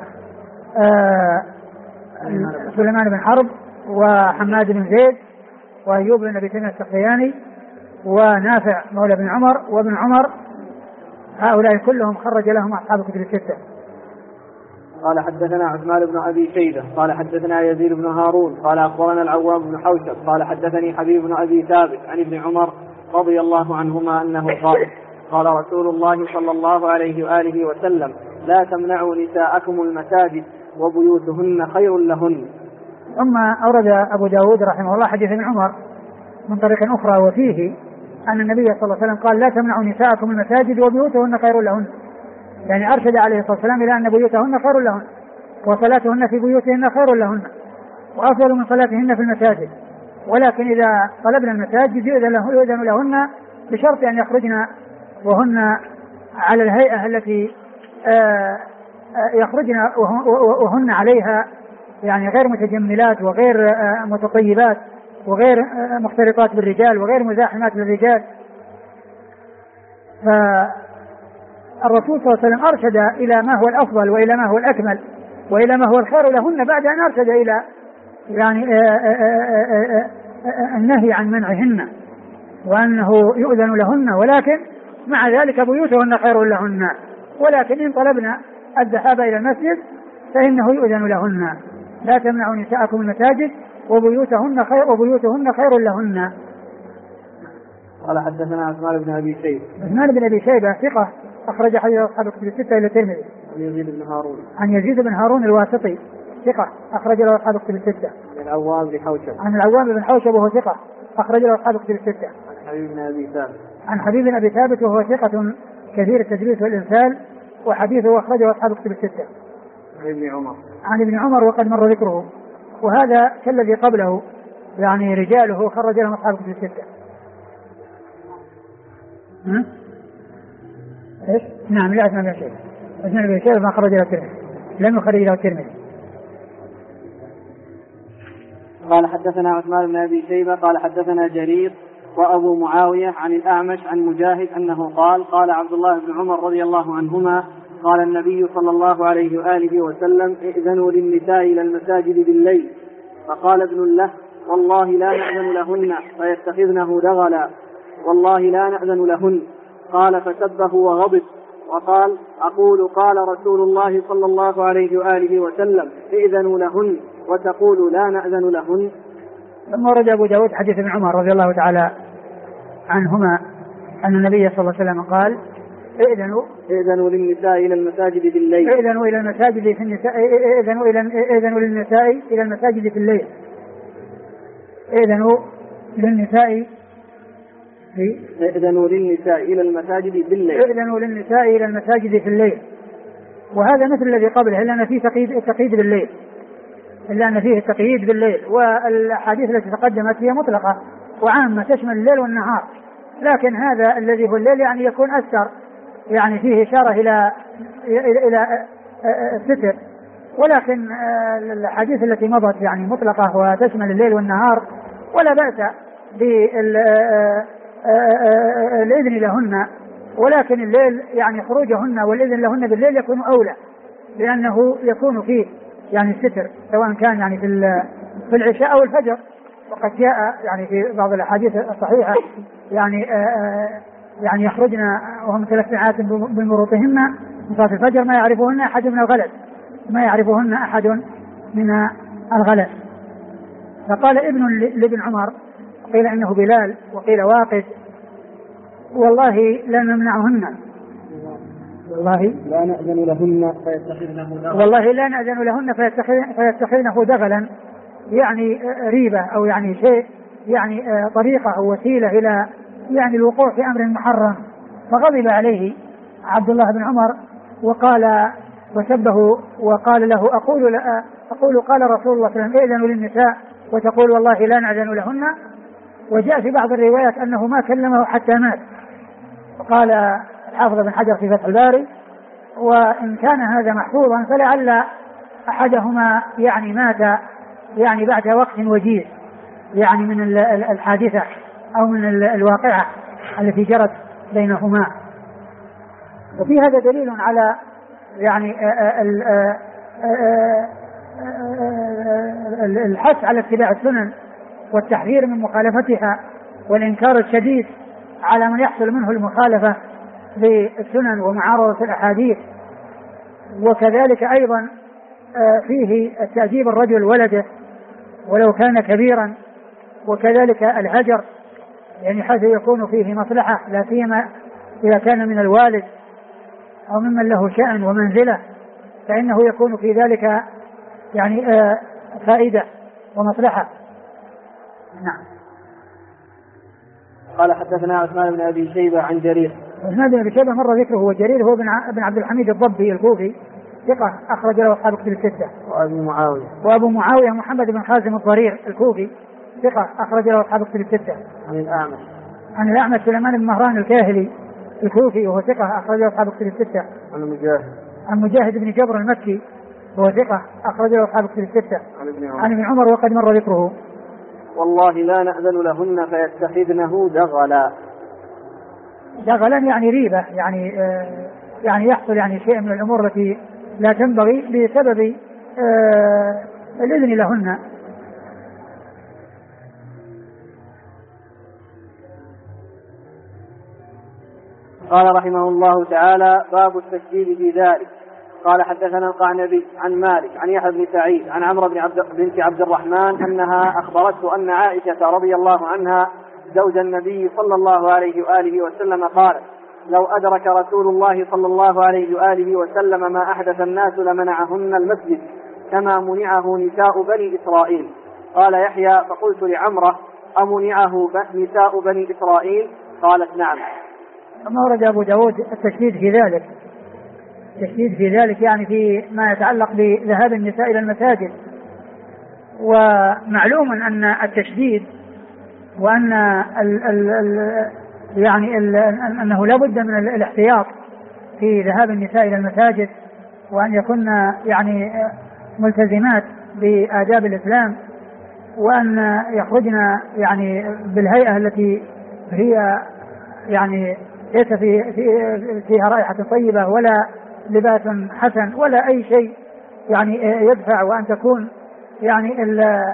[SPEAKER 2] سليمان بن حرب وحماد بن زيد وأيوب بن أبي تميمة السختياني ونافع مولى بن عمر وابن عمر، هؤلاء كلهم خرج لهم أصحاب الكتب الستة.
[SPEAKER 3] قال حدثنا عثمان بن أبي شيبة قال حدثنا يزيد بن هارون قال أخبرنا العوام بن حوشب قال حدثني حبيب بن أبي ثابت عن ابن عمر رضي الله عنهما أنه قال قال رسول الله صلى الله عليه وآله وسلم لا تمنعوا نساءكم المساجد وبيوتهن خير لهن.
[SPEAKER 2] ثم أورد أبو داود رحمه الله حديث ابن عمر من طريق أخرى وفيه أن النبي صلى الله عليه وسلم قال لا تمنعوا نساءكم المساجد وبيوتهن خير لهن، يعني أرشد عليه الصلاة والسلام إلى أن بيوتهن خير لهن وصلاتهن في بيوتهن خير لهن وأفضل من صلاتهن في المساجد، ولكن إذا طلبنا المساجد يؤذن لهن بشرط أن يخرجن وهن على الهيئة التي يخرجن وهن عليها، يعني غير متجملات وغير متطيبات وغير مختلطات بالرجال وغير مزاحمات للرجال. فالرسول صلى الله عليه وسلم أرشد إلى ما هو الأفضل وإلى ما هو الأكمل وإلى ما هو الخير لهن بعد أن أرشد إلى يعني النهي عن منعهن وأنه يؤذن لهن، ولكن مع ذلك بيوتهن خير لهن، ولكن إن طلبنا الذهاب إلى المسجد فإنه يؤذن لهن. لا تمنعوا نساءكم المساجد وبيوتهن خير لهن.
[SPEAKER 3] قال حدثنا عثمان بن أبي شيبة.
[SPEAKER 2] عثمان بن أبي شيبة ثقة أخرج حديث أصحاب الكتب الستة إلى الترمذي. عن يزيد بن هارون الواسطي ثقة أخرج له أصحاب الكتب الستة. عن العوام بن حوشب وهو ثقة أخرج له أصحاب الكتب الستة. عن حبيب بن أبي ثابت وهو ثقة كثير التدليس والإرسال وحديثه أخرجه أصحاب الكتب الستة. عن ابن عمر وقد مر ذكره، وهذا كالذي قبله يعني رجاله خرج لهم أصحاب الكتب الستة. إيش؟ نعم لا أسمع شيء. أسمع بن شيء ما خرج له الترمذي، لم يخرج له الترمذي.
[SPEAKER 3] قال حدثنا عثمان بن أبي شيبة قال حدثنا جرير وأبو معاوية عن الأعمش عن مجاهد أنه قال قال عبد الله بن عمر رضي الله عنهما قال النبي صلى الله عليه وآله وسلم ائذنوا للنساء إلى المساجد بالليل، فقال ابن له والله لا نأذن لهن فيتخذنه دغلا، والله لا نأذن لهن. قال فسبه وغضب وقال أقول قال رسول الله صلى الله عليه وآله وسلم ائذنوا لهن وتقول لا نأذن لهن.
[SPEAKER 2] ثم ورد أبو داود حديث ابن عمر رضي الله تعالى عنهما أن النبي صلى الله عليه وسلم قال
[SPEAKER 3] ائذنوا للنساء إلى المساجد بالليل،
[SPEAKER 2] ائذنوا إلى المساجد في النساء، ائذنوا للنساء إلى المساجد في الليل، ائذنوا للنساء
[SPEAKER 3] إلى المساجد بالليل،
[SPEAKER 2] ائذنوا للنساء إلى المساجد في الليل. وهذا مثل الذي قبله إلا أن فيه التقييد بالليل، إلا أن فيه التقييد بالليل. والأحاديث التي تقدمت هي مطلقة وعامة تشمل الليل والنهار، لكن هذا الذي هو الليل يعني يكون أكثر، يعني فيه إشارة إلى الستر، ولكن الحديث التي مضت يعني مطلقة وتشمل الليل والنهار، ولا بأس بالإذن لهن، ولكن الليل يعني خروجهن والإذن لهن بالليل يكون أولى، لأنه يكون فيه يعني الستر سواء كان يعني في العشاء أو الفجر. وقد جاء يعني في بعض الأحاديث الصحيحة يعني يخرجن وهم 3 ساعات بمروطهن من صلاة الفجر ما يعرفهن أحد من الغلس. فقال ابن لابن عمر، قيل إنه بلال وقيل واقد، والله لا نمنعهن، والله لا نأذن لهن فيتخذنه دغلا، يعني ريبة أو يعني شيء يعني طريقة أو وسيلة إلى يعني الوقوع في أمر محرم. فغضب عليه عبد الله بن عمر وقال وسبه وقال له أقول قال رسول الله صلى الله عليه وسلم ائذنوا للنساء وتقول والله لا نأذن لهن. وجاء في بعض الروايات أنه ما كلمه حتى مات. وقال الحافظ بن حجر في فتح الباري وإن كان هذا محفوظا فلعل أحدهما يعني مات يعني بعد وقت وجيز يعني من الحادثة أو من الواقعة التي جرت بينهما. وفي هذا دليل على يعني الحث على اتباع السنن والتحذير من مخالفتها والإنكار الشديد على من يحصل منه المخالفة بالسنن ومعارضة الأحاديث. وكذلك أيضا فيه تأديب الرجل ولده ولو كان كبيرا، وكذلك الهجر يعني حيث يكون فيه مصلحة، لا سيما إذا كان من الوالد أو ممن له شأن ومنزلة، فإنه يكون في ذلك يعني فائدة ومصلحة. نعم.
[SPEAKER 3] قال حدثنا عثمان بن أبي شيبة عن جرير.
[SPEAKER 2] عثمان بن أبي شيبة مر ذكره، وجرير هو بن عبد الحميد الضبي الكوفي ثقة أخرج له أصحاب الكتب الستة. وأبو معاوية محمد بن خازم الضرير الكوفي ثقة أخرج له أصحاب الكتب الستة. عن الأعمش سليمان بن مهران الكاهلي الكوفي وهو ثقة أخرج له أصحاب الكتب الستة. عن مجاهد بن جبر المكي وهو ثقة أخرج له أصحاب الكتب الستة. عن ابن عمر وقد مر ذكره.
[SPEAKER 3] والله لا نأذن لهن فيتخذنه دغلا.
[SPEAKER 2] دغلا يعني ريبة، يعني يحصل يعني شيء من الأمور التي لا تنبغي بسبب الإذن لهن.
[SPEAKER 3] قال رحمه الله تعالى: باب التشديد في ذلك. قال: حدثنا القعنبي عن مالك عن يحيى بن سعيد عن عمرو بنت عبد الرحمن أنها أخبرته أن عائشة رضي الله عنها زوج النبي صلى الله عليه وآله وسلم قالت: لو أدرك رسول الله صلى الله عليه وآله وسلم ما أحدث الناس لمنعهن المسجد كما منعه نساء بني إسرائيل. قال يحيى: فقلت لعمرة: أمنعه نساء بني إسرائيل؟ قالت: نعم.
[SPEAKER 2] ثم ورد أبو داود التشديد في ذلك، التشديد في ذلك يعني في ما يتعلق بذهاب النساء إلى المساجد. ومعلوم أن التشديد وأن أنه لا بد من الاحتياط في ذهاب النساء إلى المساجد، وأن يكن يعني ملتزمات بآداب الإسلام، وأن يخرجن يعني بالهيئة التي هي يعني ليس فيها رائحة طيبة ولا لباس حسن ولا أي شيء يعني يدفع، وأن تكون يعني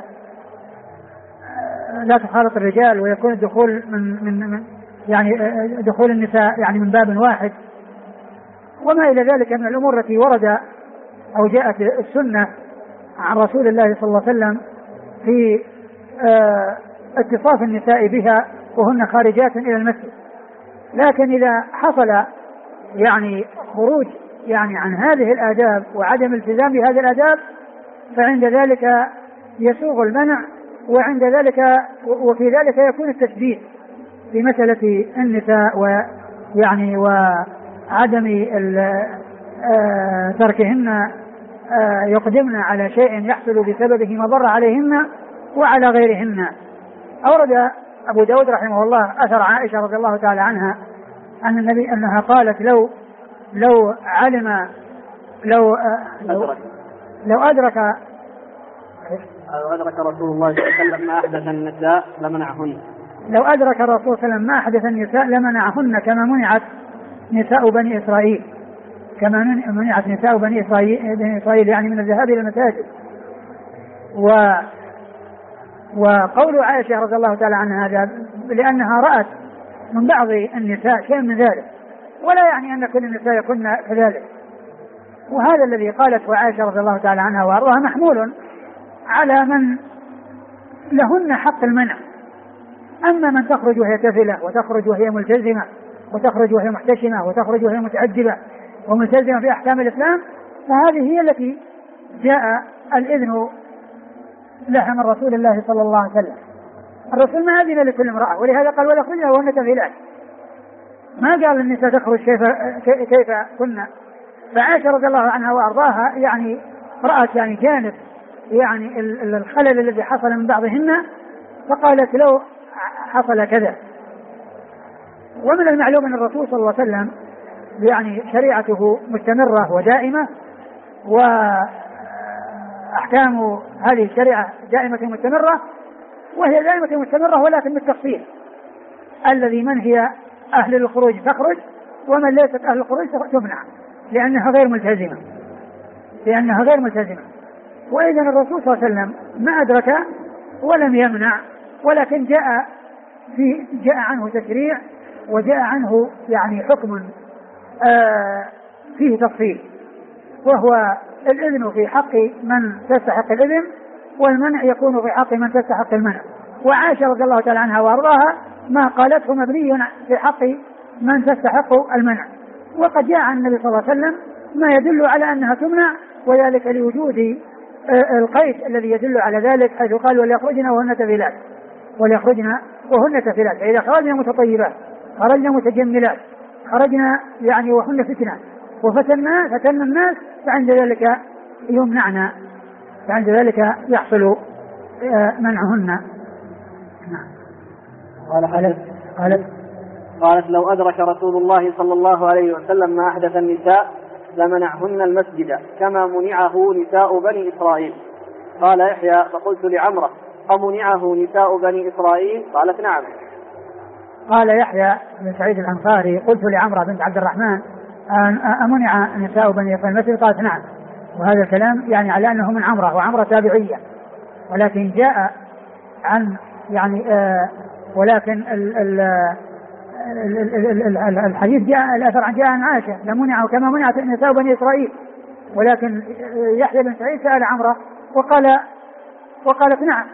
[SPEAKER 2] لا تخالط الرجال، ويكون الدخول من يعني دخول النساء يعني من باب واحد، وما إلى ذلك من الأمور التي ورد أو جاءت السنة عن رسول الله صلى الله عليه وسلم في اتصاف النساء بها وهن خارجات إلى المسجد. لكن إذا حصل يعني خروج يعني عن هذه الآداب وعدم التزام بهذه الآداب، فعند ذلك يسوغ المنع، وعند ذلك وفي ذلك يكون التشديد في مسألة النساء ويعني وعدم تركهن يقدمن على شيء يحصل بسببه مضر عليهن وعلى غيرهن. أورد أبو داود رحمه الله أثر عائشة رضي الله تعالى عنها أن النبي أنها قالت: لو علم لو أدرك
[SPEAKER 3] رسول الله صلى الله عليه وسلم ما أحدث النساء لمنعهن.
[SPEAKER 2] لو أدرك الرسول صلى الله عليه وسلم ما أحدث النساء لمنعهن كما منعت نساء بني إسرائيل، كما منعت نساء بني إسرائيل يعني من الذهاب إلى المساجد. وقول عائشة رضي الله تعالى عنها هذا لأنها رأت من بعض النساء شيء من ذلك، ولا يعني أن كل النساء يكن كذلك. وهذا الذي قالته عائشة رضي الله تعالى عنها وأرضاها محمول على من لهن حق المنع. أما من تخرج وهي كفلة وتخرج وهي ملتزمة وتخرج وهي محتشمة وتخرج وهي متأدبة وملتزمة في أحكام الإسلام، فهذه هي التي جاء الإذن لها من رسول الله صلى الله عليه وسلم. الرسول ما أذن لكل امرأة، ولهذا قال: ولا خرجنا وهن كفلات. ما قال النساء تخرج كيف كنا. فعائشة رضي الله عنها وأرضاها يعني رأت يعني جانب يعني الخلل الذي حصل من بعضهن، فقالت: لو حصل كذا. ومن المعلوم أن الرسول صلى الله عليه وسلم يعني شريعته مستمرة ودائمة، وأحكام هذه الشريعة دائمة مستمرة، وهي دائمة مستمرة ولكن بالتفصيل. الذي من هي أهل الخروج تخرج، ومن ليست أهل الخروج تمنع لأنها غير ملتزمة. وإذن الرسول صلى الله عليه وسلم ما أدرك ولم يمنع، ولكن جاء عنه تشريع وجاء عنه يعني حكم فيه تفصيل، وهو الإذن في حق من تستحق الإذن، والمنع يكون في حق من تستحق المنع. وعائشة رضي الله تعالى عنها وأرضاها ما قالته مبني في حق من تستحق المنع. وقد جاء عن النبي صلى الله عليه وسلم ما يدل على أنها تمنع، وذلك لوجود القيد الذي يدل على ذلك، حيث قال: وليخرجن وهن كفلات. فإذا خرجنا متطيبات، خرجنا متجملات، خرجنا يعني وهن فتنة وفتنا الناس، فعند ذلك يمنعنا، فعند ذلك يحصل منعهن.
[SPEAKER 3] قالت: لو أدرك رسول الله صلى الله عليه وسلم ما أحدث النساء لمنعهن المسجد كما منعه نساء بني إسرائيل. قال يحيى: فقلت لعمرة: أمنعه نساء بني إسرائيل؟ قالت نعم.
[SPEAKER 2] قال يحيى بن سعيد الأنصاري قلت لعمرة بنت عبد الرحمن أمنع نساء بني إسرائيل المسجد؟ قالت نعم. وهذا الكلام يعني على أنه من عمرة، وعمرة تابعية، ولكن جاء عن يعني ولكن الحديث جاء الأثر عن عائشة لمنعه كما منعت نساء بني إسرائيل، ولكن يحيى بن سعيد سأل عمرة وقالت نعم،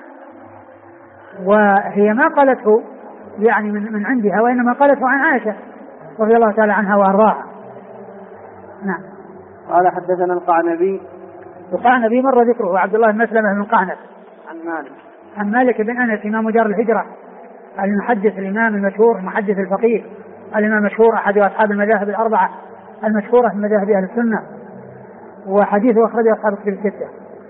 [SPEAKER 2] وهي ما قالته يعني من عندها، وإنما قالته عن عائشة رضي الله تعالى عنها وأرضاها. نعم.
[SPEAKER 3] قال حدثنا
[SPEAKER 2] القعنبي مر ذكره، عبد الله بن مسلمة بن قعنب. عن مالك بن أنس إمام دار الهجرة المحدث الإمام المشهور محدث الفقيه الإمام المشهور أحد أصحاب المذاهب الأربعة المشهورة من مذاهب أهل السنة، وحديثه أخرجه أصحاب الكتب الستة.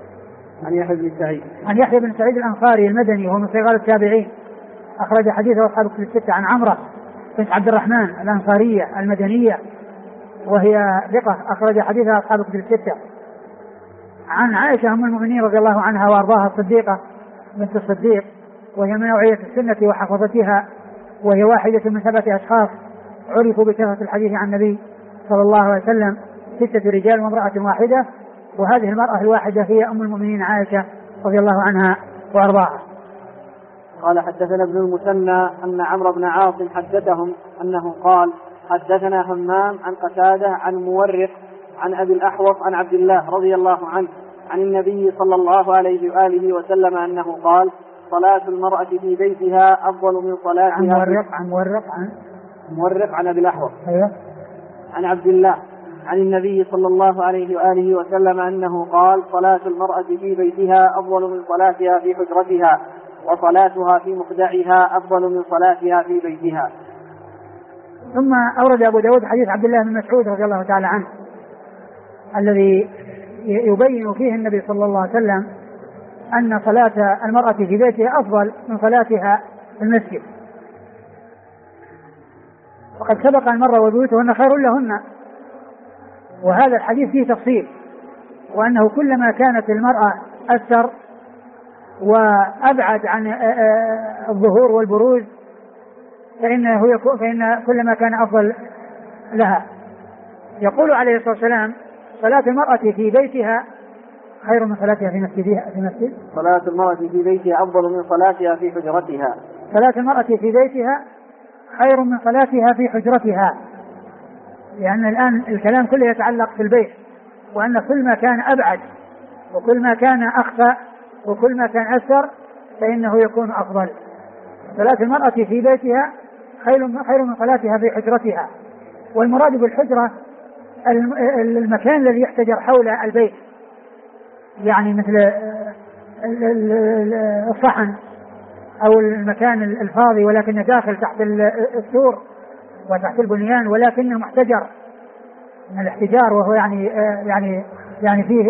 [SPEAKER 2] عن يحيى بن سعيد الأنصاري المدني وهو من صغار التابعين، أخرج حديثه أصحاب الكتب الستة. عن عمرة بنت عبد الرحمن الأنصارية المدنية وهي ثقة، أخرج حديثها أصحاب الكتب الستة. عن عائشة أم المؤمنين رضي الله عنها وأرضاها الصديقة بنت الصديق، وهي من نوعية السنة وحفظتها، وهي واحدة من 7 أشخاص عرفوا بكثرة الحديث عن النبي صلى الله عليه وسلم، 6 رجال وامرأة واحدة، وهذه المرأة الواحدة هي أم المؤمنين عائشة رضي الله عنها وأرضاها.
[SPEAKER 3] قال حدثنا ابن المثنى أن عمرو بن عاصم حدثهم أنه قال حدثنا همام عن قتادة عن مورق عن أبي الأحوص عن عبد الله رضي الله عنه عن النبي صلى الله عليه وآله وسلم أنه قال صلاة المرأة في بيتها أفضل من صلاتها.
[SPEAKER 2] عن
[SPEAKER 3] مورق عن أبي الأحوص
[SPEAKER 2] أيوه.
[SPEAKER 3] عن عبد الله عن النبي صلى الله عليه وآله وسلم أنه قال صلاة المرأة في بيتها أفضل من صلاتها في حجرتها، وصلاتها في مخدعها أفضل من صلاتها في بيتها.
[SPEAKER 2] ثم أورد أبو داود حديث عبد الله بن مسعود رضي الله تعالى عنه الذي يبين فيه النبي صلى الله عليه وسلم أن صلاة المرأة في بيتها أفضل من صلاتها في المسجد، وقد سبق أن مر وبيوتهن خير لهن، وهذا الحديث فيه تفصيل، وأنه كلما كانت المرأة أكثر وأبعد عن الظهور والبروز فإن كلما كان أفضل لها. يقول عليه الصلاة والسلام صلاة المرأة في بيتها خير من صلاتها في مسجد.
[SPEAKER 3] صلاة المرأة في بيتها أفضل من صلاتها في حجرتها.
[SPEAKER 2] صلاة المرأة في بيتها خير من صلاتها في حجرتها، لأن الآن الكلام كله يتعلق في البيت، وأن كل ما كان أبعد وكل ما كان أخفى وكل ما كان أكثر فإنه يكون أفضل. صلاة المرأة في بيتها خير من صلاتها في حجرتها، والمراد بالحجرة المكان الذي يحتجر حول البيت، يعني مثل الصحن أو المكان الفاضي ولكن داخل تحت السور وتحت البنيان، ولكنه محتجر من الاحتجار، وهو يعني فيه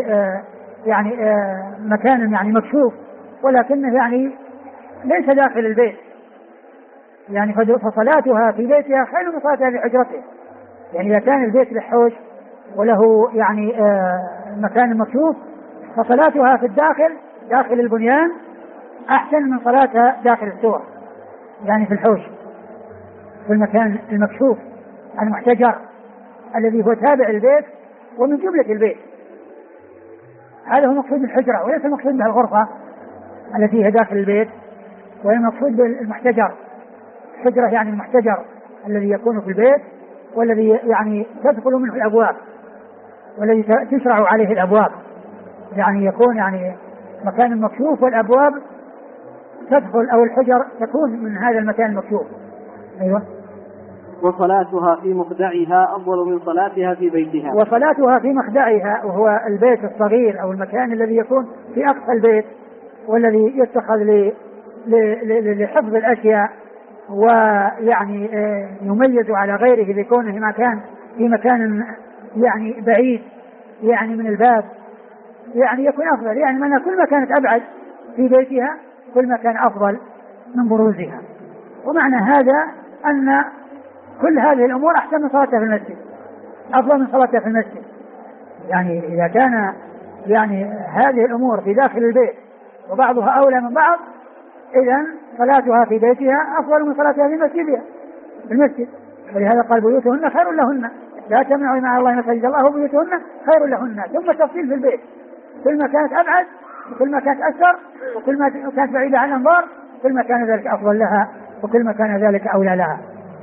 [SPEAKER 2] مكان يعني مكشوف ولكنه يعني ليس داخل البيت، يعني فصلاتها في بيتها خير من صلاتها في حجرتها. يعني إذا كان البيت للحوش وله يعني مكان مكشوف فصلاتها في داخل البنيان أحسن من صلاتها داخل السور، يعني في الحوش في المكان المكشوف المحتجر الذي هو تابع البيت ومن جملة البيت. هذا هو مقصود الحجرة، وليس مقصود بها الغرفة التي هي داخل البيت، وهي مقصود بالمحتجر. الحجرة يعني المحتجر الذي يكون في البيت والذي يعني تدخل منه الأبواب والذي تشرع عليه الأبواب، يعني يكون يعني مكان مكشوف والأبواب تدخل أو الحجر تكون من هذا المكان المكشوف. أيوة.
[SPEAKER 3] وصلاتها في مخدعها أفضل من صلاتها في بيتها.
[SPEAKER 2] وصلاتها في مخدعها وهو البيت الصغير أو المكان الذي يكون في أقصى البيت والذي يتخذ لحفظ الأشياء، ويعني يميز على غيره بكونه في مكان يعني بعيد يعني من الباب، يعني يكون أفضل، يعني من كل ما كانت أبعد في بيتها كل ما كان أفضل من بروزها. ومعنى هذا أن كل هذه الأمور أحسن من صلاتها في المسجد، أفضل من صلاتها في المسجد. يعني إذا كان يعني هذه الأمور في داخل البيت وبعضها أولى من بعض إذن صلاتها في بيتها أفضل من صلاتها في المسجد. ولهذا قال بيوتهن خير لهن، لا تمنعوا مع الله مساجد الله وبيوتهن خير لهن. ثم تفصيل في البيت، كل ما كانت أبعد وكل ما كانت أكثر وكل ما كانت بعيدة عن الأنظار كل ما كان ذلك أفضل لها وكل ما كان ذلك أولى لها.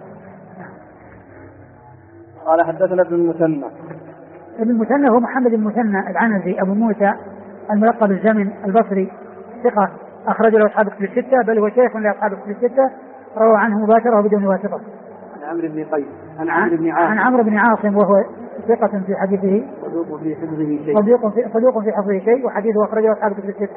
[SPEAKER 3] قال حدثنا ابن المثنى.
[SPEAKER 2] ابن المثنى هو محمد بن المثنى العنزي أبو موسى الملقب الزمن البصري، ثقة أخرج له أصحاب الكتب الستة، بل هو شيخ لأصحاب الكتب الستة، روى عنه مباشرة وبدون واسطة.
[SPEAKER 3] عن عمرو بن قيس
[SPEAKER 2] عن عمرو بن عاصم وهو ثقة في حديثه صدوق في حفظه شيء، وحديثه أخرجه أصحاب الكتب الستة.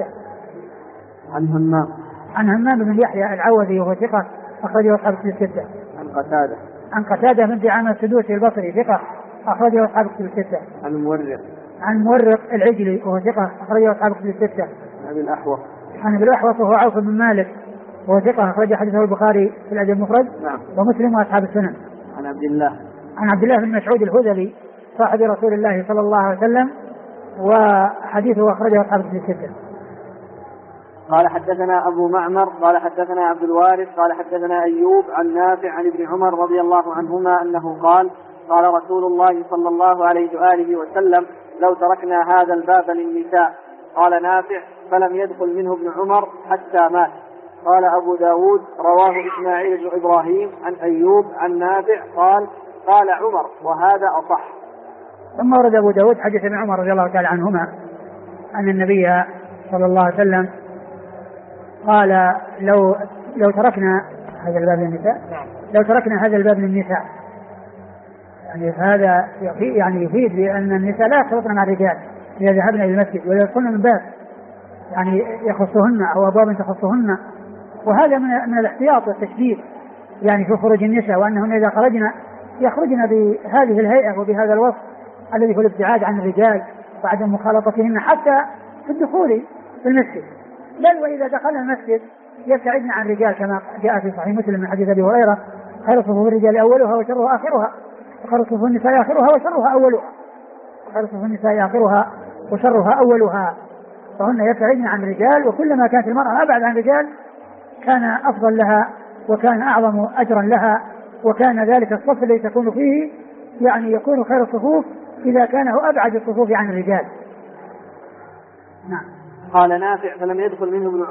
[SPEAKER 2] عن همام بن يحيى العوذي وهو ثقة أخرجه أصحاب الكتب الستة. عن قتادة بن دعامة السدوسي البصري ثقة أخرجه أصحاب الكتب الستة. عن مورق العجلي وهو ثقة أخرجه أصحاب الكتب الستة. عن أبي الأحوص وهو عوف بن مالك وهو ثقة أخرج حديثه البخاري في الأدب المفرد ومسلم وأصحاب السنن. عن عبد الله بن مسعود الهذلي صاحب رسول الله صلى الله عليه وسلم، وحديثه أخرجه أصحاب الكتب الستة.
[SPEAKER 3] قال حدثنا أبو معمر قال حدثنا عبد الوارث قال حدثنا أيوب عن نافع عن ابن عمر رضي الله عنهما أنه قال قال رسول الله صلى الله عليه وآله وسلم لو تركنا هذا الباب للنساء. قال نافع فلم يدخل منه ابن عمر حتى مات. قال أبو داود رواه إسماعيل بن إبراهيم عن أيوب عن نافع قال عمر وهذا أصح.
[SPEAKER 2] ثم ورد أبو داود حديث ابن عمر رضي الله تعالى عنهما أن النبي صلى الله عليه وسلم قال لو تركنا هذا الباب للنساء يعني هذا يفيد بأن النساء لا يختلطن مع الرجال إذا ذهبنا إلى المسجد ولا يدخلن من باب يعني يخصهن أو أبواب تخصهن، وهذا من الاحتياط والتشديد يعني في خروج النساء، وأنهن إذا يخرجن بهذه الهيئة وبهذا الوصف الذي هو الابتعاد عن الرجال وعدم مخالطتهن حتى في الدخول في المسجد، بل وإذا دخلنا المسجد يبتعدن عن الرجال كما جاء في صحيح مسلم من حديث أبي هريرة خير صفوف الرجال أولها وشرها آخرها وخير صفوف النساء آخرها وشرها أولها فهن يبتعدن عن الرجال، وكلما كانت المرأة أبعد عن الرجال كان أفضل لها وكان أعظم أجرا لها، وكان ذلك الصف الذي تكون فيه يعني يكون خير الصفوف إذا كان هو أبعد الصفوف عن الرجال.
[SPEAKER 3] نعم. قال نافع فلم يدخل منه ابن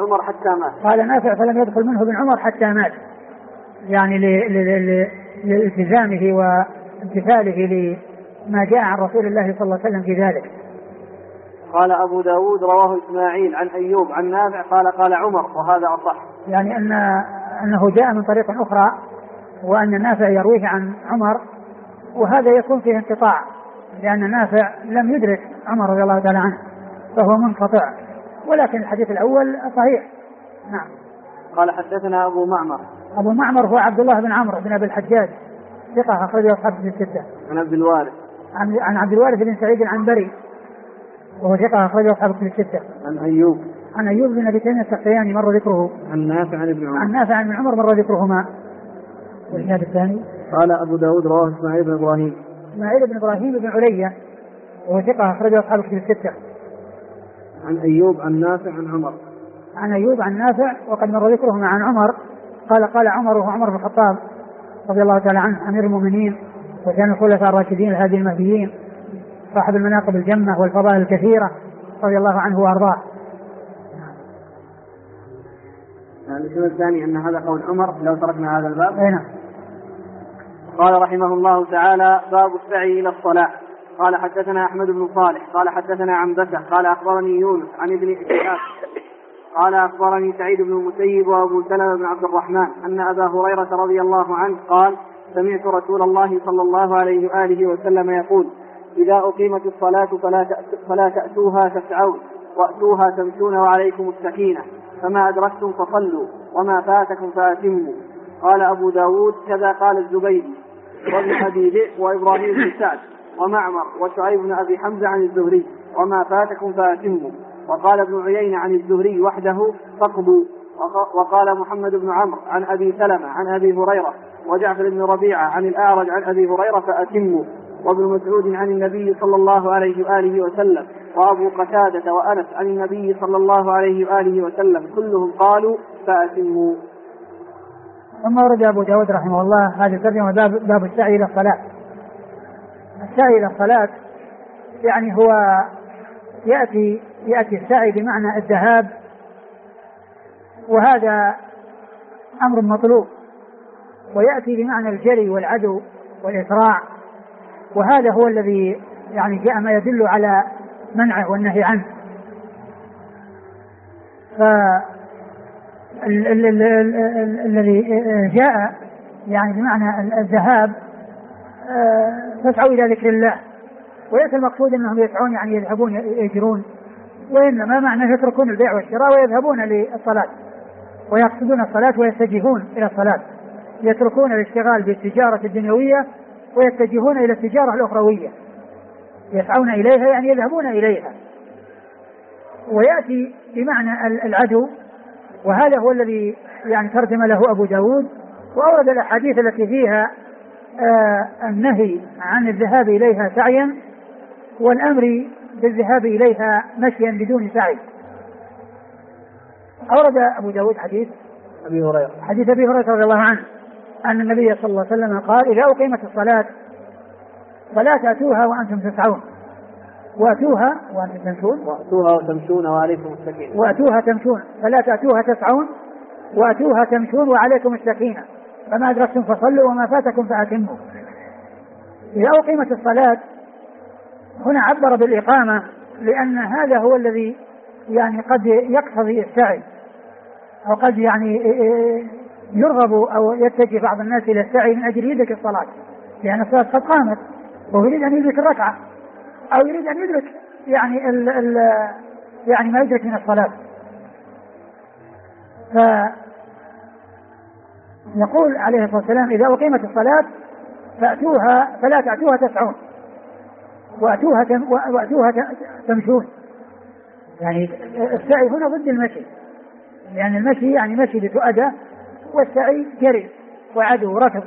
[SPEAKER 3] عمر حتى مات يعني لالتزامه وامتثاله لما جاء عن رسول الله صلى الله عليه وسلم في ذلك. قال أبو داود رواه إسماعيل عن أيوب عن نافع قال عمر وهذا أصح،
[SPEAKER 2] يعني أنه جاء من طريق أخرى وأن نافع يرويه عن عمر، وهذا يكون فيه انقطاع لأن نافع لم يدرك عمر رضي الله تعالى عنه فهو منقطع، ولكن الحديث الأول صحيح. نعم.
[SPEAKER 3] قال حدثنا
[SPEAKER 2] أبو معمر هو عبد الله بن عمرو بن أبي الحجاج ثقة أخرجه أصحاب الستة. عن عبد الوارث بن سعيد العنبري وهو ثقة أخرجه أصحاب الستة. عن أيوب بن أبي تميم السختياني مر ذكره.
[SPEAKER 3] عن نافع
[SPEAKER 2] عن ابن عمر مر ذكرهما. والإسناد الثاني
[SPEAKER 3] قال أبو داود رواه إسماعيل بن
[SPEAKER 2] إبراهيم بن علية وهو ثقة أخرجه أصحاب الستة.
[SPEAKER 3] عن أيوب عن نافع
[SPEAKER 2] عن نافع وقد مر ذكرهما. عن عمر قال عمر وهو عمر بن الخطاب رضي الله تعالى عنه أمير المؤمنين وكان الخلفاء الراشدين الهادي المهديين صاحب المناقب الجمة والفضائل الكثيرة رضي الله عنه وأرضاه.
[SPEAKER 3] الشيء الثاني أن هذا قول عمر لو تركنا هذا الباب.
[SPEAKER 2] نعم.
[SPEAKER 3] قال رحمه الله تعالى باب السعي إلى الصلاة. قال حدثنا أحمد بن صالح قال حدثنا عنبسة قال أخبرني يونس عن ابن إسحاق قال أخبرني سعيد بن المسيب وأبو سلمة بن عبد الرحمن أن أبا هريرة رضي الله عنه قال سمعت رسول الله صلى الله عليه وآله وسلم يقول إذا أقيمت الصلاة فلا تأتوها تسعون وأتوها تمشون وعليكم السكينة فما أدركتم فصلوا وما فاتكم فأتموا. قال أبو داود كذا قال الزبيدي وابن أبي ذئب وإبراهيم بن سعد ومعمر وشعيب بن أبي حمزة عن الزهري وما فاتكم فأتموا. وقال ابن عيينة عن الزهري وحده فاقضوا. وقال محمد بن عمرو عن أبي سلمة عن أبي هريرة وجعفر بن ربيعة عن الأعرج عن أبي هريرة فأتموا. وابن مسعود عن النبي صلى الله عليه وآله وسلم وأبو قتادة وأنس عن النبي صلى الله عليه وآله وسلم كلهم قالوا فأتموا.
[SPEAKER 2] ثم ورد أبو داود رحمه الله هذه الترجمة باب السعي إلى الصلاة. السعي إلى الصلاة يعني هو يأتي السعي بمعنى الذهاب، وهذا أمر مطلوب، ويأتي بمعنى الجري والعدو والإسراع، وهذا هو الذي يعني جاء ما يدل على منعه والنهي عنه. الذي جاء يعني بمعنى الذهاب تسعوا إلى ذكر الله، وليس المقصود أنهم يسعون يعني يذهبون يجرون، وإنما معنى يتركون البيع والشراء ويذهبون للصلاة ويقصدون الصلاة ويتجهون إلى الصلاة، يتركون الاشتغال بالتجارة الدنيوية ويتجهون إلى التجارة الأخروية، يسعون إليها يعني يذهبون إليها. ويأتي بمعنى العدو، وهذا هو الذي يعني ترجم له أبو داود، وأورد الأحاديث التي فيها النهي عن الذهاب إليها سعيا والأمر بالذهاب إليها مشيا بدون سعي. أورد أبو داود حديث أبي هريرة رضي الله عنه أن النبي صلى الله عليه وسلم قال: إذا أقيمت الصلاة فلا تأتوها وأنتم تسعون، وأتوها وأنتم تمشون،
[SPEAKER 3] وأتوها وتمشون وعليكم السكينة،
[SPEAKER 2] وأتوها تمشون، فلا تأتوها تسعون وأتوها تمشون وعليكم السكينة، فما أدركتم فصلوا وما فاتكم فأتموا. إذا أقيمت الصلاة هنا عبر بالإقامة، لأن هذا هو الذي يعني قد يقتضي السعي، أو قد يعني يرغب أو يتجه بعض الناس إلى السعي من أجل يدرك الصلاة، لأن الصلاة قد قامت وهو يريد أن يدرك الركعة، أو يريد أن يدرك يعني يعني ما يدرك من الصلاة. فيقول عليه الصلاة والسلام: إذا أقيمت الصلاة فلا تأتوها تسعون وأتوها تمشون. يعني السعي هنا ضد المشي، يعني المشي يعني مشي لتؤدى، والسعي جري وعدو وركض.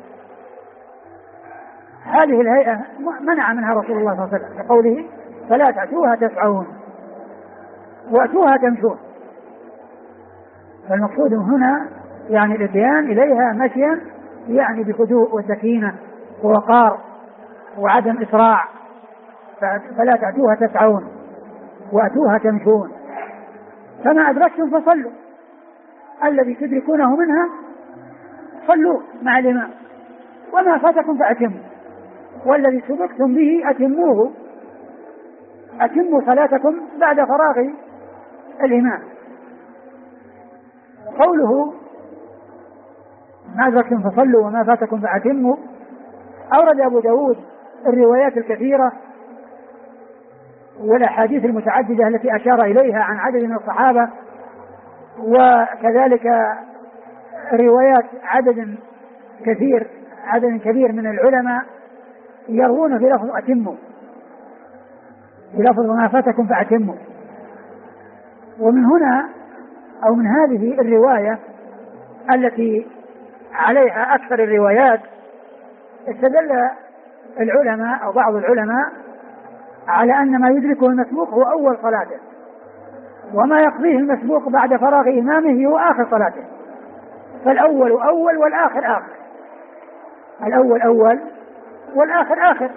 [SPEAKER 2] هذه الهيئة منع منها رسول الله صلى الله عليه وسلم بقوله: فلا تأتوها تسعون وأتوها تمشون. فالمقصود هنا يعني الاتيان إليها مشيا يعني بهدوء وسكينة ووقار وعدم إسراع. فلا تأتوها تسعون وأتوها تمشون، فما أدركتم فصلوا، الذي تدركونه منها صلوا مع الإمام، وما فاتكم فأتموا، والذي سبقتم به أتموه، أتموا صلاتكم بعد فراغ الإمام. قوله ما أدركتم فصلوا وما فاتكم فأتموا أورد أبو داود الروايات الكثيرة والأحاديث المتعددة التي أشار إليها عن عدد من الصحابة، وكذلك روايات عدد كبير من العلماء يروون في لفظ أتموا، في لفظ وما فاتكم فأتموا. ومن هنا أو من هذه الرواية التي عليها أكثر الروايات استدل العلماء أو بعض العلماء على أن ما يدركه المسبوق هو أول صلاته، وما يقضيه المسبوق بعد فراغ إمامه هو آخر صلاته، فالأول أول والآخر آخر، الأول أول والآخر آخر.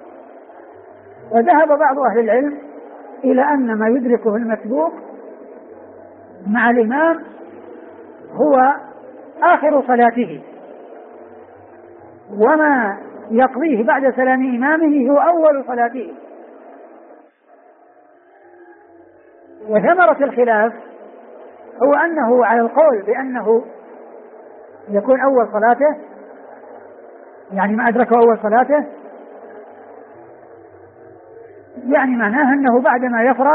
[SPEAKER 2] وذهب بعض أهل العلم إلى أن ما يدركه المسبوق مع الإمام هو آخر صلاته، وما يقضيه بعد سلام إمامه هو أول صلاته. وثمرة الخلاف هو أنه على القول بأنه يكون أول صلاته، يعني ما أدركه أول صلاته، يعني معناه أنه بعدما يفرغ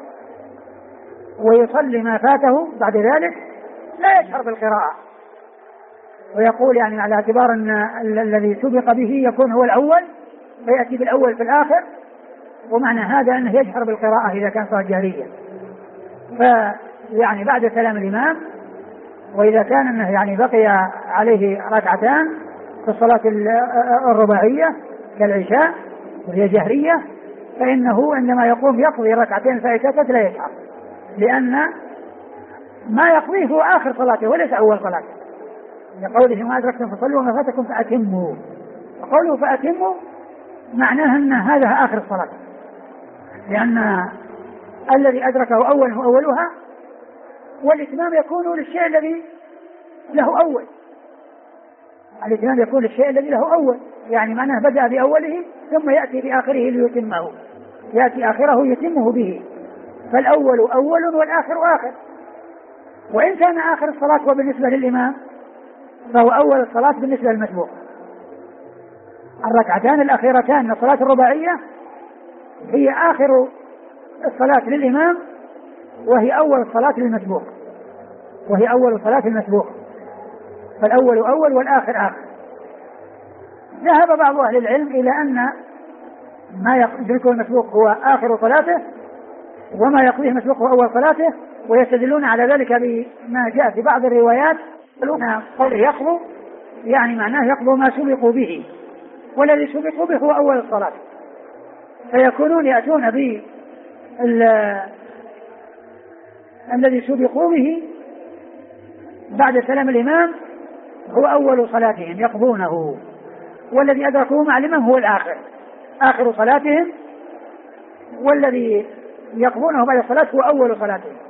[SPEAKER 2] ويصلي ما فاته بعد ذلك لا يشعر بالقراءة، ويقول يعني على اعتبار أن الذي سبق به يكون هو الأول فيأتي بالأول في الآخر، ومعنى هذا أنه يجهر بالقراءة إذا كان صلاة جهرية، فيعني بعد سلام الإمام. وإذا كان أنه يعني بقي عليه ركعتان في الصلاة الرباعية كالعشاء وهي جهرية، فإنه عندما يقوم يقضي ركعتين فائتة لا يشعر، لأن ما يقضيه هو آخر صلاته وليس أول صلاته، لقوله ما أدركتم فصلوا وما فاتكم فأتموا. وقوله فأتموا معناه أن هذا آخر الصلاة، لأن الذي أدركه أول هو أولها، والإتمام يكون للشيء الذي له أول. الإتمام يكون للشيء الذي له أول، يعني معناه بدأ بأوله ثم يأتي بآخره ليتمه، يأتي آخره يتمه به. فالأول أول والآخر آخر. وإن كان آخر الصلاة وبالنسبة للإمام فهو أول الصلاة بالنسبة للمسبوق. الركعتان الأخيرتان من الصلاة الرباعية هي آخر الصلاة للإمام، وهي أول الصلاة للمسبوق، وهي أول الصلاة المسبوق. فالأول أول والآخر آخر. ذهب بعض أهل العلم إلى أن ما يدركه المسبوق هو آخر صلاته، وما يقضيه المسبوق هو أول صلاته، ويستدلون على ذلك بما جاء في بعض الروايات يقولون قوله يقضوا يعني معناه يقضوا ما سبقوا به، والذي سبقوا به هو أول الصلاة، فيكونون يأتون الذي سبقوا به بعد سلام الإمام هو أول صلاتهم يقضونه، والذي أدركوه مع الإمام هو الآخر، آخر صلاتهم، والذي يقضونه بعد الصلاة هو أول صلاتهم.